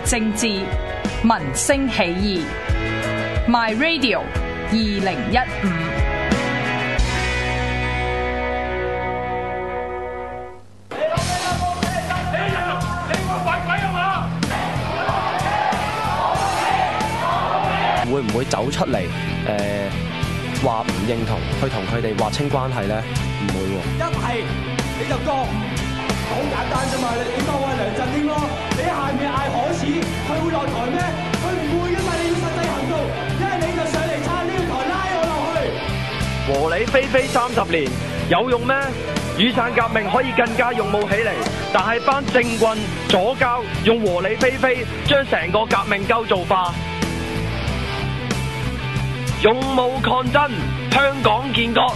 政治，民聲起義。My Radio 2015。 會唔會走出嚟話唔認同，去同佢哋劃清關係咧？唔會喎。 一係你就講，好簡單啫嘛！你當我係梁振英咯，你下面嗌可恥，佢會落台咩？佢唔會噶嘛！你要實際行動，一係你就上嚟撐呢個台，拉我落去。 和理非非30年有用咩？雨傘革命可以更加勇武起嚟，但係班政棍左膠用和理非非將成個革命構造化。勇武抗爭，香港建國。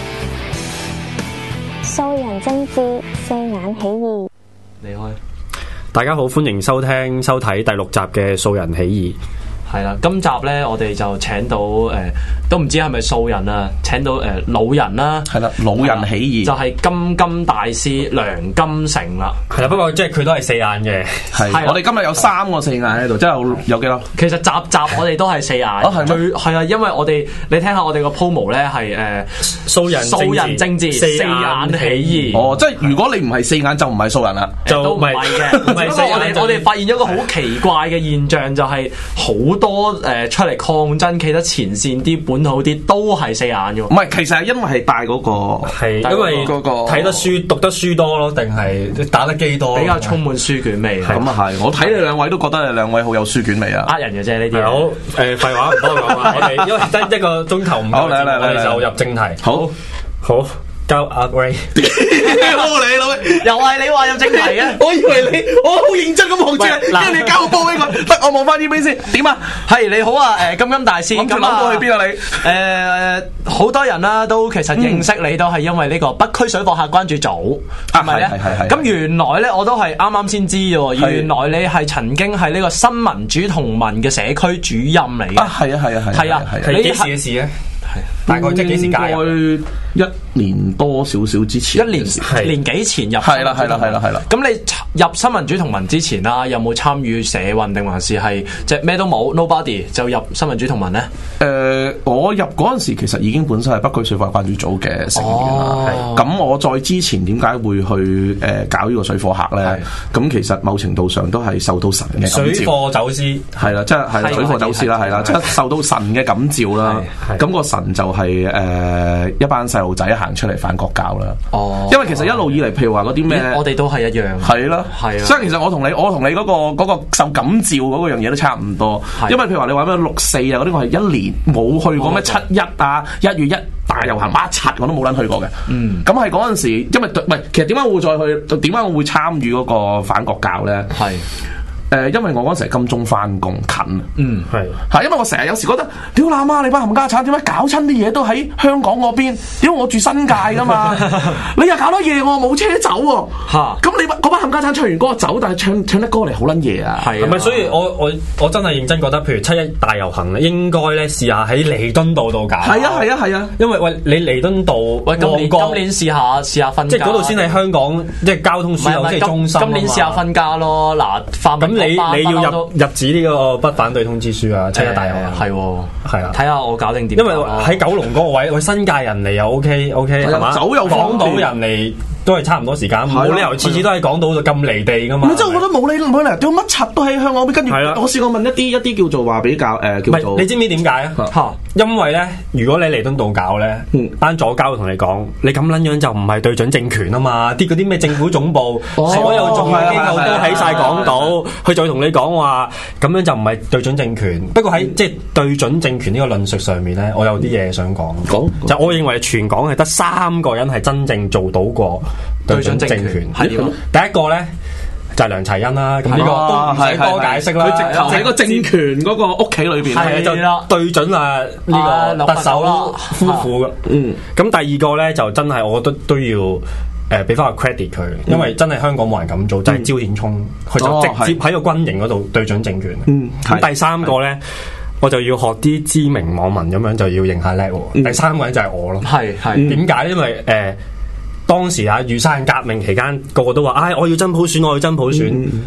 素人政治，四眼起義。 離開。 大家好，歡迎收聽收睇第6集嘅素人起義。 係啦，今集咧我哋就請到都唔知係咪素人啊，請到老人啦， 係啦，老人起義就係金大師梁金成啦。 係啦，不過即係佢都係四眼嘅。 係，我哋今日有3個四眼喺度，即係有幾多？ 其實集我哋都係四眼。係啊，因為我哋你聽下我哋個 promo 咧係素人政治四眼起義。 哦，即係如果你唔係四眼就唔係素人啦， 都唔係嘅。唔係我哋發現咗一個好奇怪嘅現象，就係好多出嚟抗爭企得前線啲本土啲都係四眼嘅。唔係，其實係因為係帶嗰個係因為嗰個睇得書讀得書多咯，定係打得機多， 比較充滿書卷味。 咁啊係，我睇你兩位都覺得你兩位好有書卷味啊。 呃人嘅啫呢啲。 好廢話唔多講啦，我哋因為得一個鐘頭唔夠，我哋就入正題。好。交阿 Ray， 你老味， 又係你話有正題嘅， 我以為我好認真咁望住你，跟住你交個波俾佢，得我望翻呢邊先，點啊？ 係你好啊，金大師， 諗過去邊啊你？ 好多人啦，都其實認識你都係因為呢個北區水貨客關注組，係咪咧？咁原來咧我都係啱啱先知嘅，原來你係曾經係呢個新民主同盟嘅社區主任嚟嘅。 係啊， 你幾時嘅事咧？大概即係幾時加入 ？1年多少少之前， 年幾前入。 係啦。 咁你入新民主同盟之前啦，有冇參與社運定還是係即係咩都冇 ，nobody 就入新民主同盟咧？ 我入嗰陣時其實已經本身係北區水貨關注組嘅成員啦。咁我再之前點解會去搞呢個水貨客咧？咁其實某程度上都係受到神嘅感召。 水貨走私係啦，即係水貨走私啦，係啦，即係受到神嘅感召啦。咁個神就係一班細路仔行出嚟反國教啦。因為其實一路以嚟，譬如話嗰啲咩， 我哋都係一樣。 係啦，所以其實我同你嗰個受感召嗰個樣嘢都差唔多。因為譬如話你話咩6·4啊嗰啲，我係1年冇去過咩7·1啊1月1大遊行乜柒我都冇撚去過嘅。咁係嗰陣時，因為唔係，其實點解我會再去？點解我會參與嗰個反國教咧？係。因為我嗰陣時係金鐘翻工近，係因為我成日有時覺得，屌喇媽你班冚家鏟，點解搞親啲嘢都喺香港嗰邊？屌我住新界噶嘛，你又搞多夜我冇車走喎，咁你嗰班冚家鏟唱完歌走，但係唱得歌嚟好撚夜啊， 係咪？所以我真係認真覺得，譬如7·1大遊行咧，應該咧試下喺彌敦道度搞。係啊， 因為喂你彌敦道， 今年試下分家， 即係嗰度先係香港即係交通樞紐即係中心。 今年試下分家咯，嗱咁你要入紙呢個不反對通知書啊！7·1大遊行係啊， 睇下我搞定點。 因為喺九龍嗰個位，新界人嚟又 OK 係嘛？ 走又港島人嚟都係差唔多時間，冇理由次次都喺港島度咁離地噶嘛。 即係我覺得冇理由，屌乜柒都喺香港邊。跟住我試過問一啲叫做話比較叫做， 你知唔知點解啊？因為咧，如果你彌敦道搞咧，班左膠會同你講，你咁撚樣就唔係對準政權啊嘛！嗰啲咩政府總部，所有重要機構都喺晒港島，佢就會同你講話，咁樣就唔係對準政權。不過喺即係對準政權呢個論述上面咧，我有啲嘢想講。就我認為全港係得3個人係真正做到過對準政權。係點？第一個咧就係梁齊恩啦。咁呢個都唔使多解釋啦。 佢直頭喺個政權嗰個屋企裏邊， 係就對準啊呢個特首夫婦。咁第二個咧就真係我覺得都要俾翻個 credit 佢，因為真係香港冇人咁做，就係焦顯聰，佢就直接喺個軍營嗰度對準政權。咁第三個咧，我就要學啲知名網民咁樣，就要認下叻。第三個人就係我咯。係點解？因為當時啊雨傘革命期間，個個都話：我要真普選，我要真普選。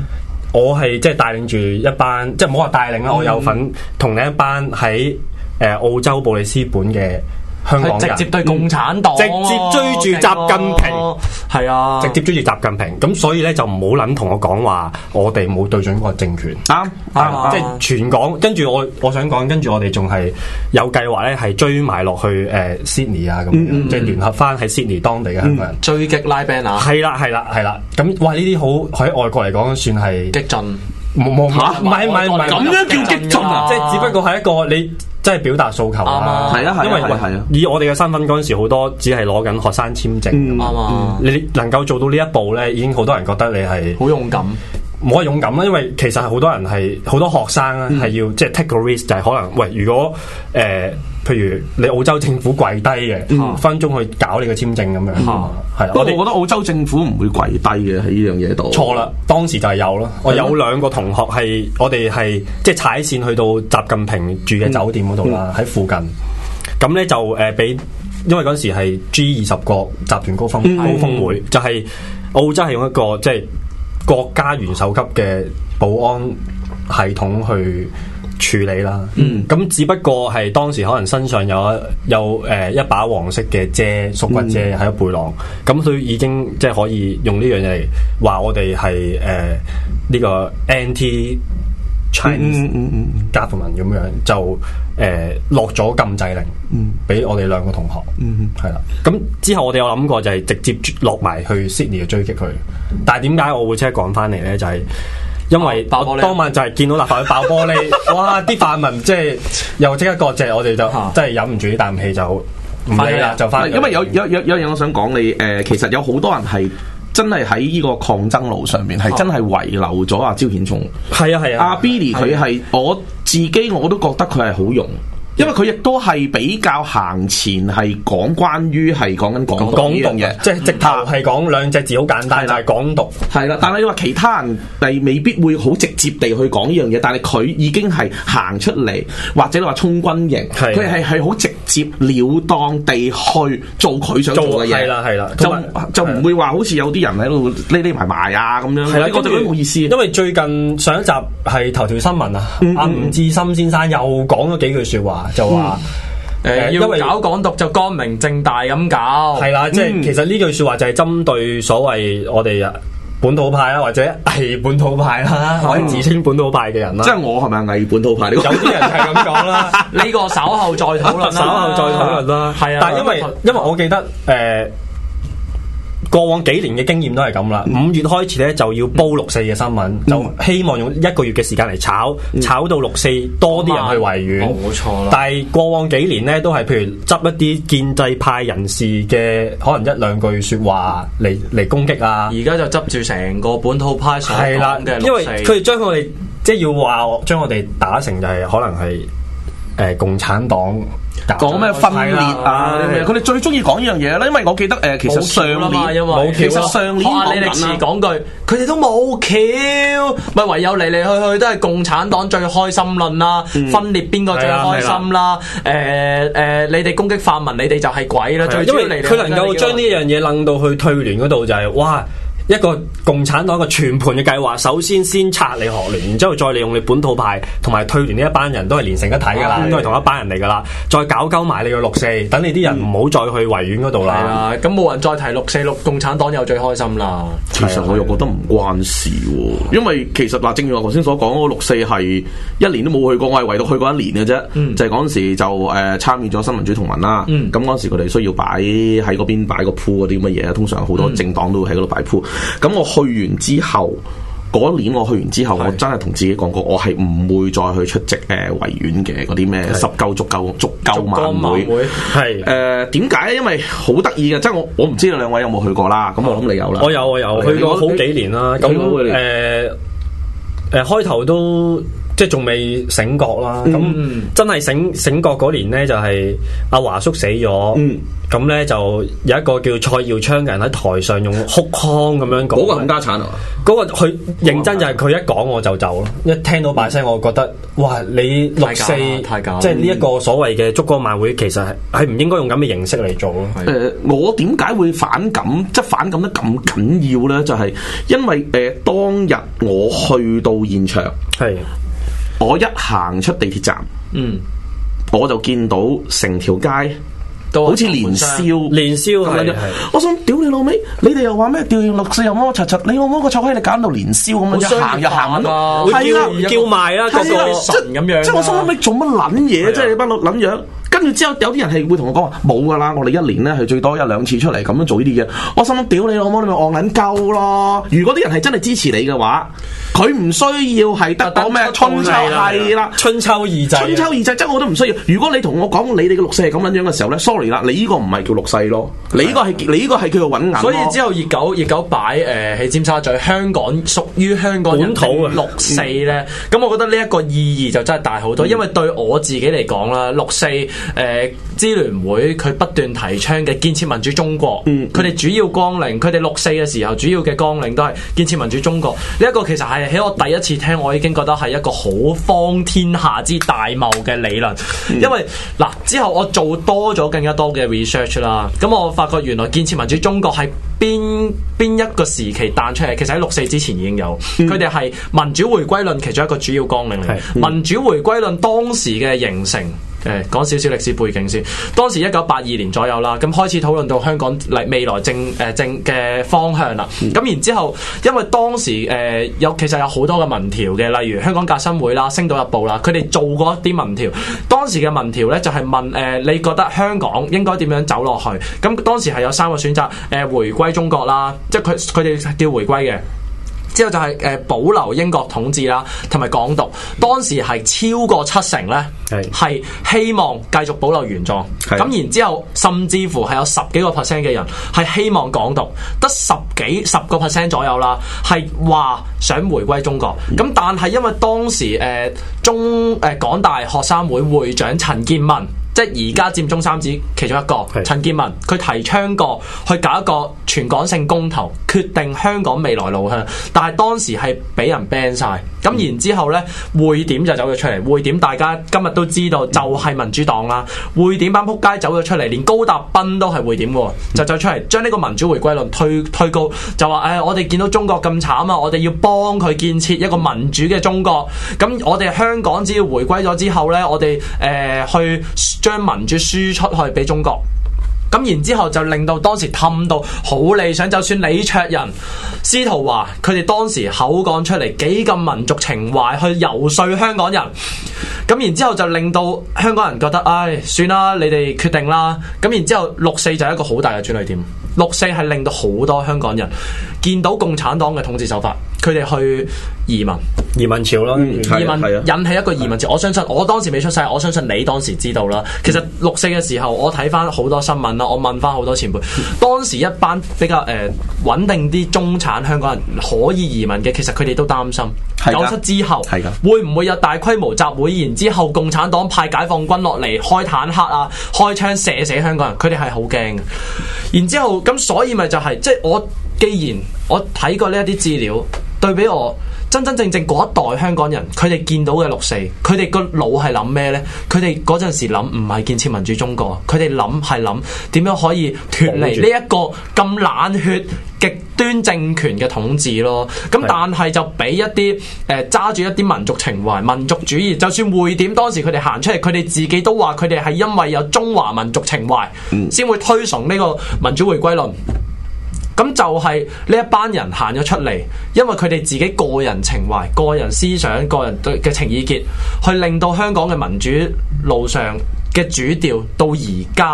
我係即係帶領住一班，即係唔好話帶領啦，我有份同另一班喺澳洲布里斯本嘅香港人直接對共產黨， 直接追住習近平， 係啊， 直接追住習近平。咁所以咧就唔好諗同我講話，我哋冇對準個政權。啱，即係全港。跟住我想講，跟住我哋仲係有計劃咧，係追埋落去Sydney 啊咁樣，即係聯合翻喺 Sydney 當地嘅香港人追擊拉 band 啊。 係啦。咁哇，呢啲好喺外國嚟講算係激進。 唔係咁樣叫激進啊！即係只不過係一個你。即係表達訴求啊！ 係啊， 因為以我哋嘅身份嗰陣時，好多只係攞緊學生簽證㗎嘛。你能夠做到呢一步咧，已經好多人覺得你係好勇敢。 冇話勇敢啦，因為其實係好多人係好多學生咧係要即係 take a risk，就係可能喂，如果譬如你澳洲政府跪低嘅，分鐘去搞你個簽證咁樣，係啦。 不過我覺得澳洲政府唔會跪低嘅喺呢樣嘢度。 錯啦，當時就係有咯。我有兩個同學係我哋係即係踩線去到習近平住嘅酒店嗰度啦，喺附近。咁咧就俾，因為嗰時係 G20國集團高峰會，就係澳洲係用一個即係國家元首級嘅保安系統去處理啦，咁只不過係當時可能身上有一把黃色嘅遮縮骨遮喺個背囊，咁佢已經即係可以用呢樣嘢嚟話我哋係呢個 anti Chinese government 咁樣就落咗禁制令，俾我哋兩個同學，係啦。咁之後我哋有諗過就係直接落埋去 Sydney 去追擊佢，但係點解我會即刻趕翻嚟咧？就係因為我當晚就係見到立法會爆玻璃，哇！啲泛民即係又即刻割席，我哋就真係忍唔住呢啖氣就唔理啦，就翻。 因為有樣我想講你其實有好多人係真係喺呢個抗爭路上面係真係遺留咗阿招顯聰。係啊，阿 Billy 佢係我自己我都覺得佢係好勇。因為佢亦都係比較行前，係講關於係講緊港獨呢樣嘢， 即係直頭係講兩隻字好簡單，就係港獨。 係啦，但係你話其他人係未必會好直接地去講呢樣嘢，但係佢已經係行出嚟，或者你話衝軍營，佢係好直接了當地去做佢想做嘅嘢。 係啦， 就唔會話好似有啲人喺度匿埋啊咁樣。係啦，我覺得冇意思。 因為最近上一集係頭條新聞啊，阿吳志森先生又講咗幾句説話。就話要搞港獨就光明正大咁搞， 係啦，即係其實呢句説話就係針對所謂我哋本土派啦，或者偽本土派啦，或者自稱本土派嘅人啦。 即係我係咪偽本土派？有啲人係咁講啦。 呢個稍後再討論啦， 稍後再討論啦。係啊，但係因為我記得過往幾年嘅經驗都係咁啦，5月開始咧就要煲6·4嘅新聞，就希望用1個月嘅時間嚟炒到6·4多啲人去維園， 冇錯啦。 但係過往幾年咧都係譬如執一啲建制派人士嘅可能1-2句説話嚟攻擊啊， 而家就執住成個本土派所講嘅6·4， 因為佢哋將我哋即係要話將我哋打成就係可能係共產黨。 講咩分裂啊？佢哋最中意講呢樣嘢啦，因為我記得其實上年其實上年李力持講句，佢哋都冇橋，咪唯有嚟嚟去去都係共產黨最開心論啦，分裂邊個最開心啦？你哋攻擊泛民，你哋就係鬼啦！ 因為佢能夠將呢樣嘢楞到去退聯嗰度，就係哇！一個共產黨一個全盤嘅計劃，首先拆你學聯，然之後再利用你本土派同埋退聯呢一班人都係連成一體㗎啦，都係同一班人嚟㗎啦，再搞鳩埋你個6·4，等你啲人唔好再去維園嗰度啦。係啊，咁冇人再提6·4，共產黨又最開心啦。 其實我又覺得唔關事喎，因為其實嗱，正如我頭先所講，嗰個6·4係1年都冇去過，我係唯獨去過1年嘅啫。就係嗰陣時就參與咗新民主同盟啦。咁嗰陣時佢哋需要擺喺嗰邊擺個鋪嗰啲乜嘢，通常好多政黨都會喺嗰度擺鋪。咁我去完之後，嗰年我去完之後，我真係同自己講過，我係唔會再去出席維園嘅嗰啲咩19足夠晚會。係點解咧？因為好得意嘅，即係我唔知道兩位有冇去過啦。咁我諗你有啦。 我有去過好幾年啦。咁開頭都即係仲未醒覺啦。咁真係醒覺嗰年咧，就係阿華叔死咗。咁咧就有一個叫蔡耀昌嘅人喺台上用哭腔咁樣講， 嗰個冚家產啊！ 嗰個佢認真就係佢一講我就走咯，一聽到把聲我覺得哇！你6·4即係呢一個所謂嘅燭光晚會，其實係唔應該用咁嘅形式嚟做咯。 我點解會反感？即係反感得咁緊要咧？就係因為當日我去到現場， 係我一行出地鐵站，我就見到成條街。好似年宵咁樣，我想屌你老味，你哋又話咩調6·4又乜乜柒柒，你老母個臭閪你揀到年宵咁樣，一行又行咯，係啦， 叫賣啦，個神咁樣， 即係我心諗你做乜撚嘢？即係你班撚樣。跟住之後有啲人係會同我講話冇噶啦，我哋一年咧係最多1-2次出嚟咁樣做呢啲嘢。我心諗屌你老母，你咪戇撚鳩咯！如果啲人係真係支持你嘅話，佢唔需要係得講咩春秋係啦， 春秋二祭， 春秋二祭即係我都唔需要。如果你同我講你哋嘅6·4係咁樣樣嘅時候咧 ，sorry 啦，你呢個唔係叫6·4咯，你呢個係叫做揾銀。 所以之後熱狗擺喺尖沙咀，香港屬於香港本土嘅6·4咧，咁我覺得呢一個意義就真係大好多，因為對我自己嚟講啦，6·4。支聯會佢不斷提倡嘅建設民主中國，佢哋主要綱領，佢哋6·4嘅時候主要嘅綱領都係建設民主中國。呢一個其實係喺我第一次聽，我已經覺得係一個好方天下之大謬嘅理論。因為嗱之後我做多咗更加多嘅 research 啦，咁我發覺原來建設民主中國係邊一個時期彈出嚟？其實喺6·4之前已經有，佢哋係民主回歸論其中一個主要綱領嚟。民主回歸論當時嘅形成。講少少歷史背景先。當時1982年左右啦，咁開始討論到香港未來政嘅方向啦。咁然之後，因為當時其實有好多嘅民調嘅，例如香港革新會啦、星島日報啦，佢哋做過一啲民調。當時嘅民調咧就係問你覺得香港應該點樣走落去？咁當時係有3個選擇，回歸中國啦，即係佢哋叫回歸嘅。之後就係保留英國統治啦，同埋港獨。當時係超過70%咧，係希望繼續保留原狀。咁然之後，甚至乎係有10幾個%嘅人係希望港獨，得10個%左右啦，係話想回歸中國。咁但係因為當時港大學生會會長陳健民。即係而家佔中三子其中一個陳健民，佢提倡過去搞一個全港性公投，決定香港未來路向。但係當時係俾人 ban 晒，咁然之後呢，匯點就走咗出嚟。匯點大家今日都知道，就係民主黨啦。匯點班撲街走咗出嚟，連高達斌都係匯點喎，就走出嚟將呢個民主回歸論推高，就話我哋見到中國咁慘啊，我哋要幫佢建設一個民主嘅中國。咁我哋香港只要回歸咗之後呢，我哋去將民主輸出去俾中國，咁然之後就令到當時氹到好理想，就算李卓人、司徒華佢哋當時口講出嚟幾咁民族情懷去游說香港人，咁然之後就令到香港人覺得算啦，你哋決定啦。咁然之後6·4就係一個好大嘅轉捩點。6·4係令到好多香港人見到共產黨嘅統治手法，佢哋去移民潮咯，引起一個移民潮。我相信我當時未出世，我相信你當時知道啦。其實6·4嘅時候，我睇翻好多新聞啦，我問翻好多前輩，當時一班比較穩定啲中產香港人可以移民嘅，其實佢哋都擔心97之後會唔會有大規模集會，然之後共產黨派解放軍落嚟開坦克啊、開槍射死香港人，佢哋係好驚嘅。然之後咁，所以咪就係即係我既然我睇過呢一啲資料，對比我真正嗰一代香港人，佢哋見到嘅6·4，佢哋個腦係諗咩呢？佢哋嗰陣時諗唔係建設民主中國，佢哋係諗點樣可以脫離呢一個咁冷血極端政權嘅統治咯。咁但係就俾一啲揸住一啲民族情懷、民族主義，就算匯點當時佢哋行出嚟，佢哋自己都話佢哋係因為有中華民族情懷，先會推崇呢個民主回歸論。咁就係呢一班人行咗出嚟，因為佢哋自己個人情懷、個人思想、個人嘅情意結，去令到香港嘅民主路上嘅主調到而家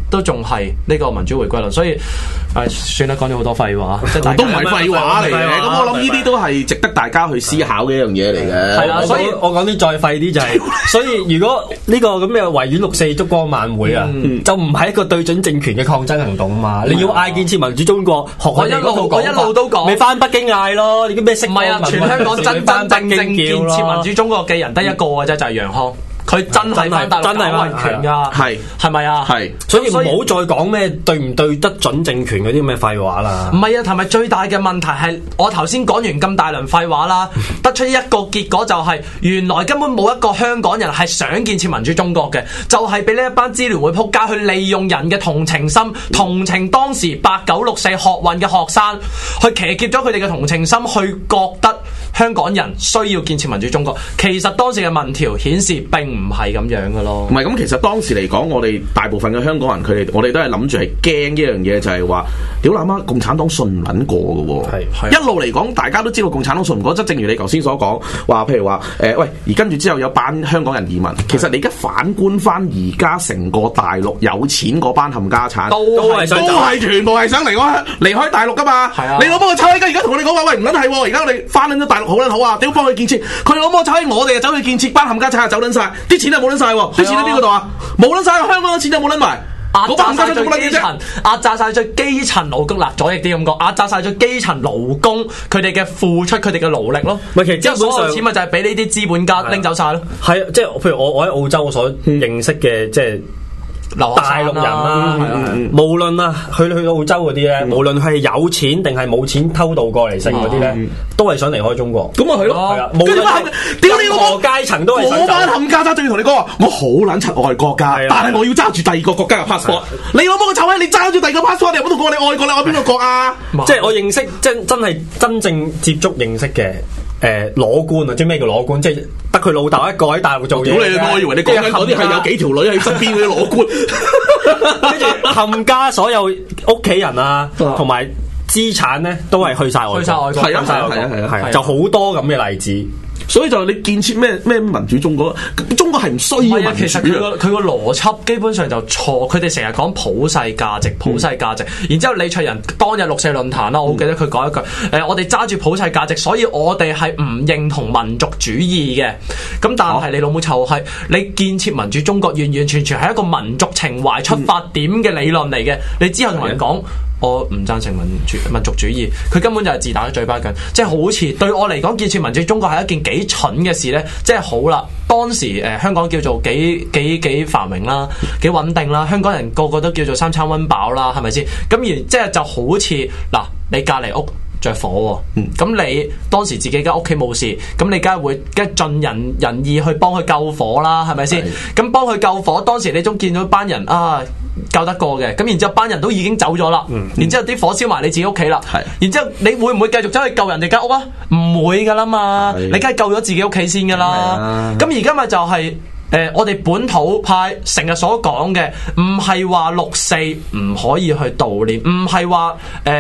都仲係呢個民主回歸論，所以算啦，講咗好多廢話，即係都唔係廢話嚟嘅。咁我諗呢啲都係值得大家去思考嘅一樣嘢嚟嘅。 係啦，所以我講啲再廢啲就係，所以如果呢個咁嘅維園6·4燭光晚會啊，就唔係一個對準政權嘅抗爭行動嘛，你要嗌建設民主中國，學我一路都講，咪翻北京嗌咯，你啲咩識？唔係啊，全香港真真正正建設民主中國嘅人得一個嘅啫，就係楊康。佢真係翻大陸搞維權㗎，係咪啊？係，所以唔好再講咩對唔對得準政權嗰啲咩廢話啦。唔係啊，同埋最大嘅問題係我頭先講完咁大輪廢話啦，得出一個結果就係原來根本冇一個香港人係想建設民主中國嘅，就係俾呢一班支聯會仆街去利用人嘅同情心，同情當時89、64學運嘅學生，去騎劫咗佢哋嘅同情心，去覺得香港人需要建設民主中國。其實當時嘅民調顯示並唔係咁樣嘅咯， 唔係咁。其實當時嚟講，我哋大部分嘅香港人，我哋都係諗住係驚一樣嘢，就係話屌喇媽，共產黨信唔撚過嘅喎。一路嚟講，大家都知道共產黨信唔過。即正如你頭先所講，話譬如話喂，而跟住之後有班香港人移民。其實你而家反觀翻而家成個大陸有錢嗰班冚家產，都係全部係想離開大陸噶嘛。你老母個臭閪而家同我哋講話，喂唔撚係，而家我哋翻撚咗大陸好撚好啊！屌幫佢建設，佢老母個臭閪我哋就走去建設，班冚家產走撚晒，啲錢冇撚晒，啲錢喺邊個度啊？冇撚晒，香港嘅錢就冇撚埋， 壓榨晒最基層，壓榨晒最基層勞工啦，左翼啲咁講，壓榨晒最基層勞工佢哋嘅付出，佢哋嘅勞力咯。其實基本上所有錢咪就係俾呢啲資本家拎走晒咯。係啊，即係譬如我喺澳洲所認識嘅即係大陸人啦，無論啊去到澳洲嗰啲咧，無論係有錢定係冇錢偷渡過嚟食嗰啲咧，都係想離開中國。咁咪係咯，係啊，無論屌你老母階層都係想走。嗰班冚家鏟仲要同你講話，我好撚柒愛國家，但係我要揸住第二個國家嘅 passport。你老母個臭閪，你揸住第二個 passport，你又唔好同我你愛國，你愛邊個國啊？即係我認識真係真正接觸認識嘅。裸官啊，即係咩叫裸官？即係得佢老豆一個喺大陸做嘢。我以為你講緊嗰啲係有幾條女喺身邊嗰啲裸官，跟住冚家所有屋企人啊，同埋資產咧都係去晒外國，係啊，就好多咁嘅例子。所以就你建設咩民主中國，中國係唔需要民主。其實佢個邏輯基本上就錯，佢哋成日講普世價值，然之後李卓人當日6·4論壇啦，我好記得佢講一句，我哋揸住普世價值，所以我哋係唔認同民族主義嘅。咁但係你老母臭閪，你建設民主中國完完全全係一個民族情懷出發點嘅理論嚟嘅，你之後同人講。我唔贊成民族主義，佢根本就係自打嘴巴緊，即係好似對我嚟講，建設民主中國係一件幾蠢嘅事呢。即係好啦，當時香港叫做幾繁榮啦，幾穩定啦，香港人個個都叫做3餐溫飽啦，係咪先？咁而即係就好似嗱，你隔離屋着火喎，咁你當時自己間屋企冇事，咁你梗係會盡人意去幫佢救火啦，係咪先？咁幫佢救火，當時你仲見到班人啊〜救得過嘅，咁然之後班人都已經走咗啦，然之後啲火燒埋你自己屋企啦，然之後你會唔會繼續走去救人哋間屋啊？唔會噶啦嘛，你梗係救咗自己屋企先噶啦。咁而家咪就係我哋本土派成日所講嘅，唔係話6·4唔可以去悼念，唔係話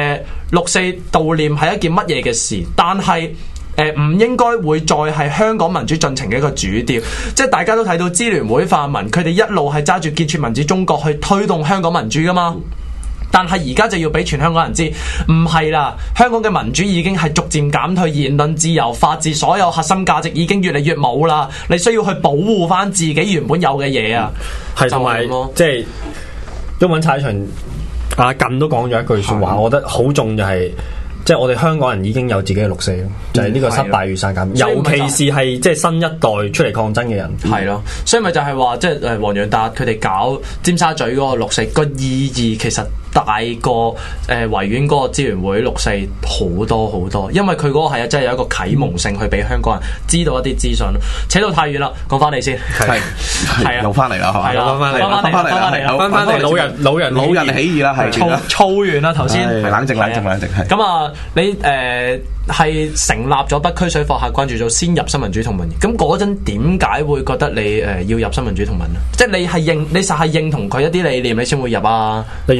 6·4悼念係一件乜嘢嘅事，但係。唔應該會再係香港民主進程嘅一個主調，即係大家都睇到支聯會泛民，佢哋一路係揸住建設民主中國去推動香港民主噶嘛。但係而家就要俾全香港人知，唔係啦，香港嘅民主已經係逐漸減退，言論自由、法治所有核心價值已經越嚟越冇啦。你需要去保護翻自己原本有嘅嘢啊。係同埋即係毓民踩場阿近都講咗一句說話，我覺得好重就係。即係我哋香港人已經有自己嘅6·4，就係呢個失敗與刪減，尤其是係即係新一代出嚟抗爭嘅人。係咯，所以咪就係話，即係黃洋達佢哋搞尖沙咀嗰個6·4個意義其實大過維園嗰個支聯會6·4好多好多，因為佢嗰個係真係有一個啟蒙性去俾香港人知道一啲資訊。扯到太遠啦，講翻嚟先。係啊，又翻嚟啦，係嘛？翻翻嚟，老人起義啦，係燥完啦頭先。冷靜。係咁啊！你係成立咗北區水貨客關注組，先入新民主同盟。咁嗰陣點解會覺得你要入新民主同盟咧？即係你實係認同佢一啲理念，你先會入啊？例如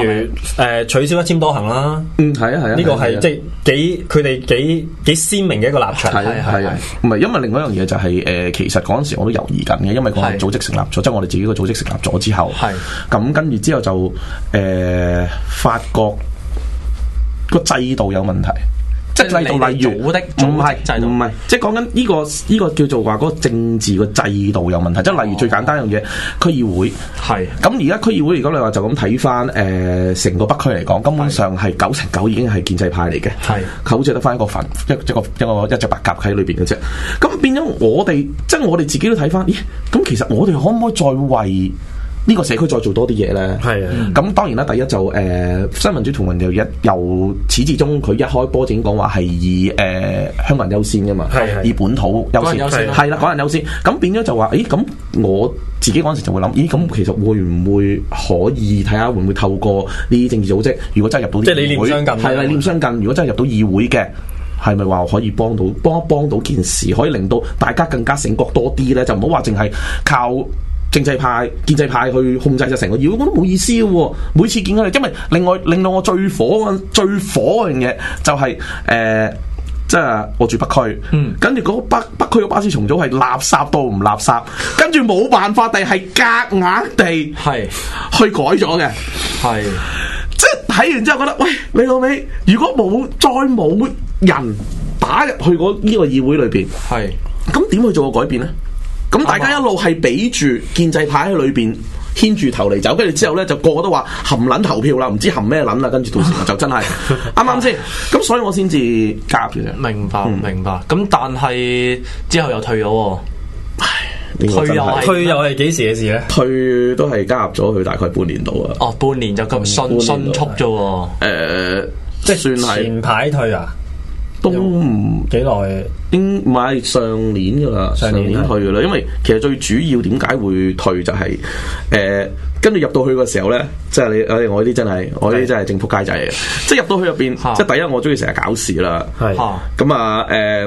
取消一簽多行啦。 係啊， 呢個係即係佢哋幾鮮明嘅一個立場。 係啊，唔係因為另外一樣嘢就係其實嗰陣時我都猶豫緊嘅，因為個組織成立咗，即係我哋自己個組織成立咗之後，咁跟住之後就發覺個制度有問題。即係制度，例如唔係，即係講緊呢個叫做話嗰個政治個制度有問題。即係例如最簡單一樣嘢，區議會係咁而家區議會，如果你話就咁睇翻成個北區嚟講，根本上係99%已經係建制派嚟嘅，係佢好似得翻一個份一隻白鴿喺裏邊嘅啫。咁變咗我哋，即係我哋自己都睇翻，咦？咁其實我哋可唔可以再為呢個社區再做多啲嘢咧？係啊，咁當然啦，第一就新民主同盟由始至終，佢一開波已經講話係以香港人優先噶嘛，以本土優先，係啦，港人優先。咁變咗就話，咁我自己嗰陣時就會諗，咁其實會唔會可以睇下會唔會透過呢啲政治組織，如果真係入到即係理念相近，係啦，理念相近，如果真係入到議會嘅，係咪話可以幫到件事，可以令到大家更加醒覺多啲咧？就唔好話淨係靠建制派去控制就成個議會，我都冇意思嘅。每次見佢哋，因為另外令到我最火嗰樣嘢就係即係我住北區，跟住嗰個北區嘅巴士重組係垃圾到唔垃圾，跟住冇辦法地係夾硬地去改咗嘅，係即係睇完之後覺得，喂，你老味，如果再冇人打入去呢個議會裏邊，係咁點去做個改變咧？咁大家一路係俾住建制派喺裏邊牽住頭嚟走，跟住之後咧就個個都話含撚投票啦，唔知含咩撚啦，跟住到時就真係啱啱先？咁所以我先至加入嘅。明白。咁但係之後又退咗喎。退又係幾時嘅事咧？退都係加入咗佢大概半年度啊。哦，半年就咁迅速啫喎。即係算係前排退啊？都唔幾耐，應唔係上年噶啦，上年退噶啦。因為其實最主要點解會退就係跟住入到去嘅時候咧，即係我呢啲真係正仆街仔嚟嘅。即係入到去入邊，即係第一我中意成日搞事啦。係咁啊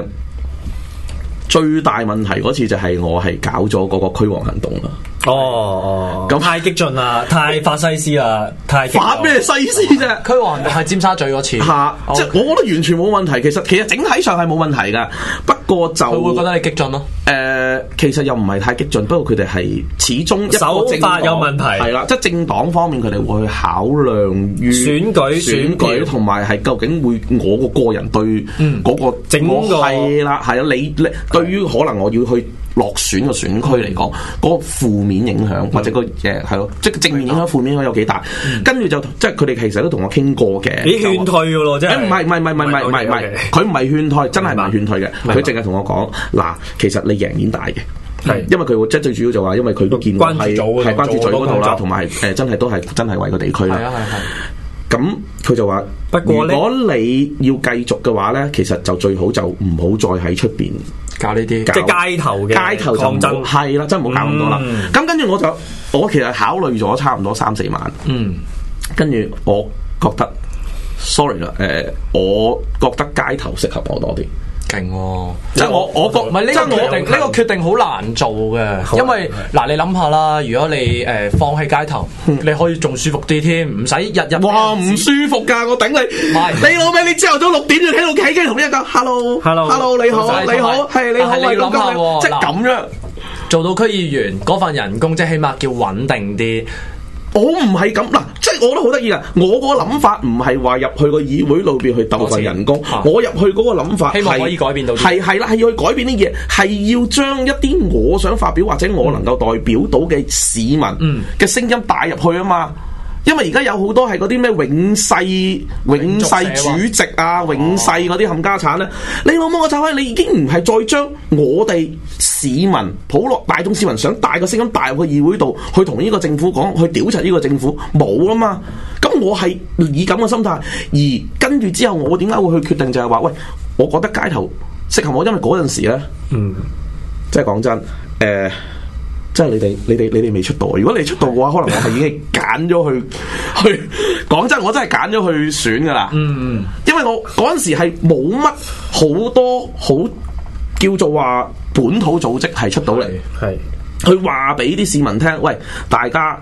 最大問題嗰次就係我係搞咗嗰個驅蝗行動啦。咁太激進啦，太法西斯啦，太法咩西斯啫？驅蝗行動係尖沙咀嗰次，即係我覺得完全冇問題。其實整體上係冇問題噶，不過就佢會覺得你激進咯。其實又唔係太激進，不過佢哋係始終手法有問題，係啦，即係政黨方面佢哋會去考量於選舉同埋係究竟會我個人對嗰個整個係啦，你對於可能我要去落選個選區嚟講，嗰個負面影響或者個係咯，即係正面影響、負面影響有幾大？跟住就即係佢哋其實都同我傾過嘅，你勸退噶咯，即係唔係，佢唔係勸退，真係唔係勸退嘅，佢淨係同我講嗱，其實你贏面大嘅。係，因為佢即係最主要就話，因為佢都見到係關注組嗰度啦，同埋真係為個地區啦。係。咁佢就話，不過如果你要繼續嘅話咧，其實就最好就唔好再喺出邊搞呢啲，即係街頭抗爭，係啦，真係唔好搞咁多啦。咁跟住我其實考慮咗差唔多3-4萬，跟住我覺得 sorry 啦，我覺得街頭適合我多啲。勁喎，即係我覺唔係呢個決定好難做嘅，因為嗱你諗下啦，如果你放喺街頭，你可以仲舒服啲添，唔使日日哇唔舒服㗎，我頂你！你老味，你朝頭早6點就喺度企同呢一個 hello 你好係你好，你諗下喎，即係咁樣做到區議員嗰份人工，即係起碼叫穩定啲。我唔係咁嗱，即係我覺得好得意啊！我個諗法唔係話入去個議會裏邊去鬥份人工，我入去嗰個諗法係希望可以改變到係啦，係要去改變啲嘢，係要將一啲我想發表或者我能夠代表到嘅市民嘅聲音帶入去啊嘛。因為而家有好多係嗰啲咩永世主席啊、永世嗰啲冚家產咧，你老母我就係你已經唔係再將我哋市民普羅大眾市民想帶個聲音帶入去議會度，去同呢個政府講，去屌柒呢個政府冇啊嘛。咁我係以咁嘅心態，而跟住之後我點解會去決定就係話，喂，我覺得街頭適合我，因為嗰陣時咧，即係講真，即係你哋未出道，如果你出道嘅話，可能我係已經揀咗去講真，我真係揀咗去選噶啦。因為我嗰陣時係冇乜好多好叫做話本土組織係出到嚟，係去話俾啲市民聽，喂，大家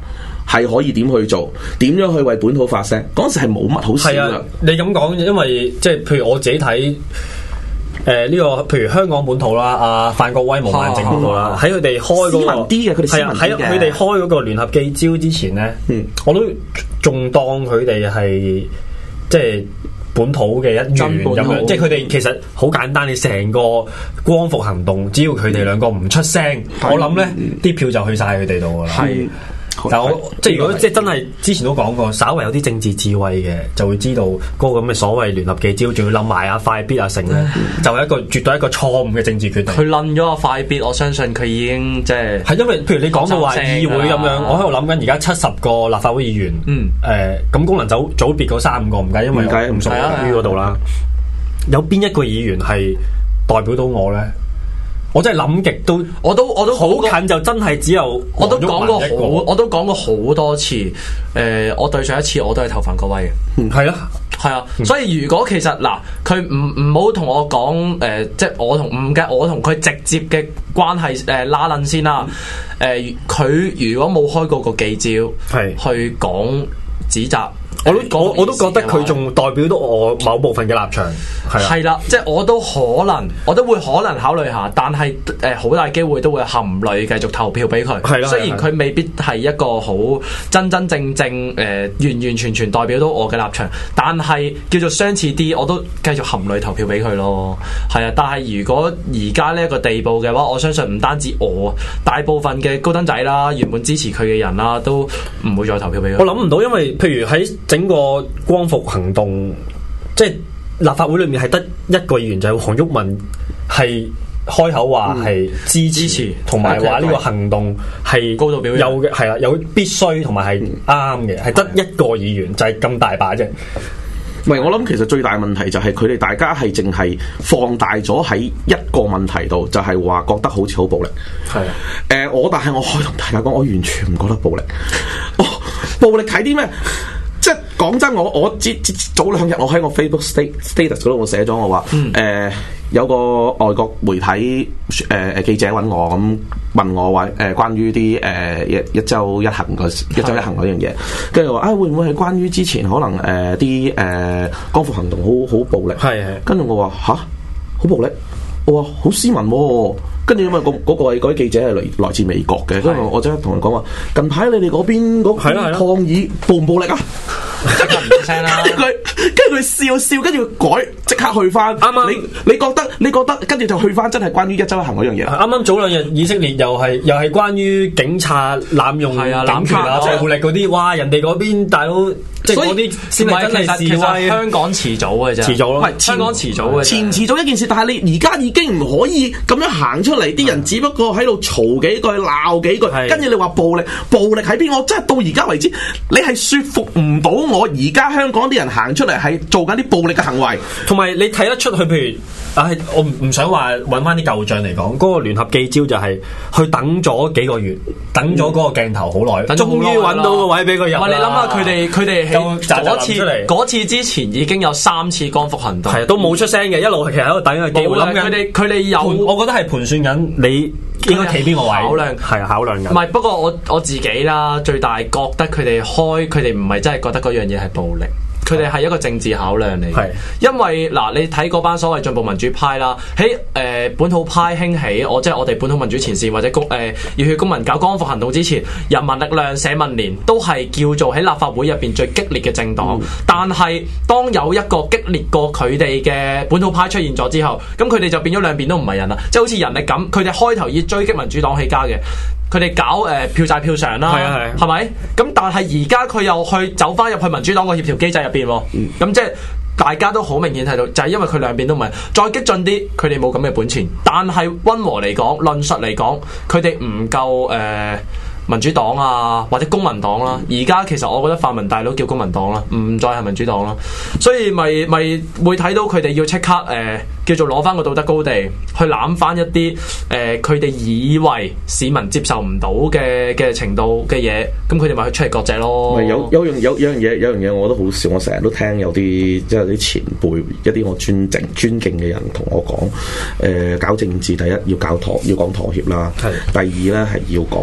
係可以點去做，點樣去為本土發聲。嗰陣時係冇乜好笑係啊，你咁講，因為即係譬如我自己睇。呢個譬如香港本土啦，阿范國威無萬政府啦，喺佢哋開嗰個斯文啲嘅，佢哋斯文啲嘅。 喺佢哋開嗰個聯合記招之前咧，我都仲當佢哋係即係本土嘅一員咁樣，即係佢哋其實好簡單，你成個光復行動，只要佢哋兩個唔出聲，我諗咧啲票就去晒佢哋度噶啦。但我即係如果即係真係之前都講過，稍為有啲政治智慧嘅，就會知道嗰個咁嘅所謂聯合記招，仲要冧埋快必成咧，就係一個絕對一個錯誤嘅政治決定。 佢冧咗快必，我相信佢已經即係係因為譬如你講到話議會咁樣，我喺度諗緊而家70個立法會議員，咁功能組別嗰3-5個唔計，因為唔屬於嗰度啦。有邊一個議員係代表到我咧？我真係諗極都，我都好近就真係只有我都講過好多次。我對上一次我都係投范國威嘅。 係啊， 係啊。所以如果其實嗱，佢唔好同我講即係我同佢直接嘅關係拉撚先啦。佢如果冇開過個記招，去講指責。 我都覺得佢仲代表到我某部分嘅立場， 係啦，即係我都會可能考慮下，但係好大機會都會含淚繼續投票俾佢。雖然佢未必係一個好真正完全代表到我嘅立場，但係叫做相似啲，我都繼續含淚投票俾佢咯。係啊，但係如果而家呢一個地步嘅話，我相信唔單止我，大部分嘅高登仔啦，原本支持佢嘅人啦，都唔會再投票俾佢。 我諗唔到，因為譬如喺整個光復行動，即係立法會裏面係得一個議員，就係黃毓民係開口話係支持，同埋話呢個行動係高度表現有嘅，係啦，有必須同埋係啱嘅，係得一個議員就係咁大把啫。 唔係，我諗其實最大問題就係佢哋大家係淨係放大咗喺一個問題度，就係話覺得好似好暴力。係啊，但係我可以同大家講，我完全唔覺得暴力。暴力睇啲咩？即係講真，我早2日我喺我 Facebook status 嗰度我寫咗我話，有個外國媒體記者揾我咁問我話關於啲一週一行嗰樣嘢，跟住話會唔會係關於之前可能啲光復行動好暴力？係，跟住我話吓，好暴力，我話好斯文喎。跟住因為嗰啲記者係來自美國嘅，跟住我即刻同佢講話：近排你哋嗰邊嗰抗議暴唔暴力啊？ 即刻唔出聲啦！ 跟住佢笑，跟住佢改，即刻去翻。啱啱你覺得，跟住就去翻，真係關於一週一行嗰樣嘢。 啱啱早2日以色列又係關於警察濫用警權啊、暴力嗰啲，哇！人哋嗰邊大佬。即係嗰啲先係真係示威， 香港遲早嘅啫， 遲早咯。 香港遲早嘅， 遲早一件事。但係你而家已經唔可以咁樣行出嚟，啲人只不過喺度嘈幾句、鬧幾句，跟住你話暴力喺邊？我真係到而家為止，你係說服唔到我。而家香港啲人行出嚟係做緊啲暴力嘅行為， 同埋你睇得出去，譬如我唔想話揾翻啲舊帳嚟講，嗰個聯合記招就係去等咗幾個月，等咗嗰個鏡頭好耐，終於揾到個位俾佢入。 你諗下佢哋嗰次之前已經有3次光復行動， 都冇出聲嘅，一路其實喺度等個機會。 佢哋有， 我覺得係盤算緊你應該企邊個位，考量緊。 唔係，不過我自己啦，最大覺得佢哋唔係真係覺得嗰樣嘢係暴力。佢哋係一個政治考量嚟嘅，因為嗱，你睇嗰班所謂進步民主派啦，喺本土派興起，即係我哋本土民主前線或者熱血公民搞光復行動之前，人民力量、社民連都係叫做喺立法會入邊最激烈嘅政黨。但係當有一個激烈過佢哋嘅本土派出現咗之後，咁佢哋就變咗兩邊都唔係人啦，即係好似人力咁，佢哋開頭以追擊民主黨起家嘅。佢哋搞票債票償啦，係咪？咁但係而家佢又去走翻入去民主黨個協調機制入邊，咁即係大家都好明顯睇到，就係因為佢兩邊都唔係，再激進啲，佢哋冇咁嘅本錢。但係溫和嚟講，論述嚟講，佢哋唔夠民主黨啊，或者公民黨啦。而家其實我覺得泛民大佬叫公民黨啦，唔再係民主黨啦，所以咪會睇到佢哋要即刻叫做攞翻個道德高地，去攬翻一啲佢哋以為市民接受唔到嘅程度嘅嘢，咁佢哋咪去出嚟割席咯。 有樣嘢，我覺得好笑。我成日都聽有啲即係啲前輩，一啲我尊敬嘅人同我講，搞政治第一要講妥協啦，第二咧係要講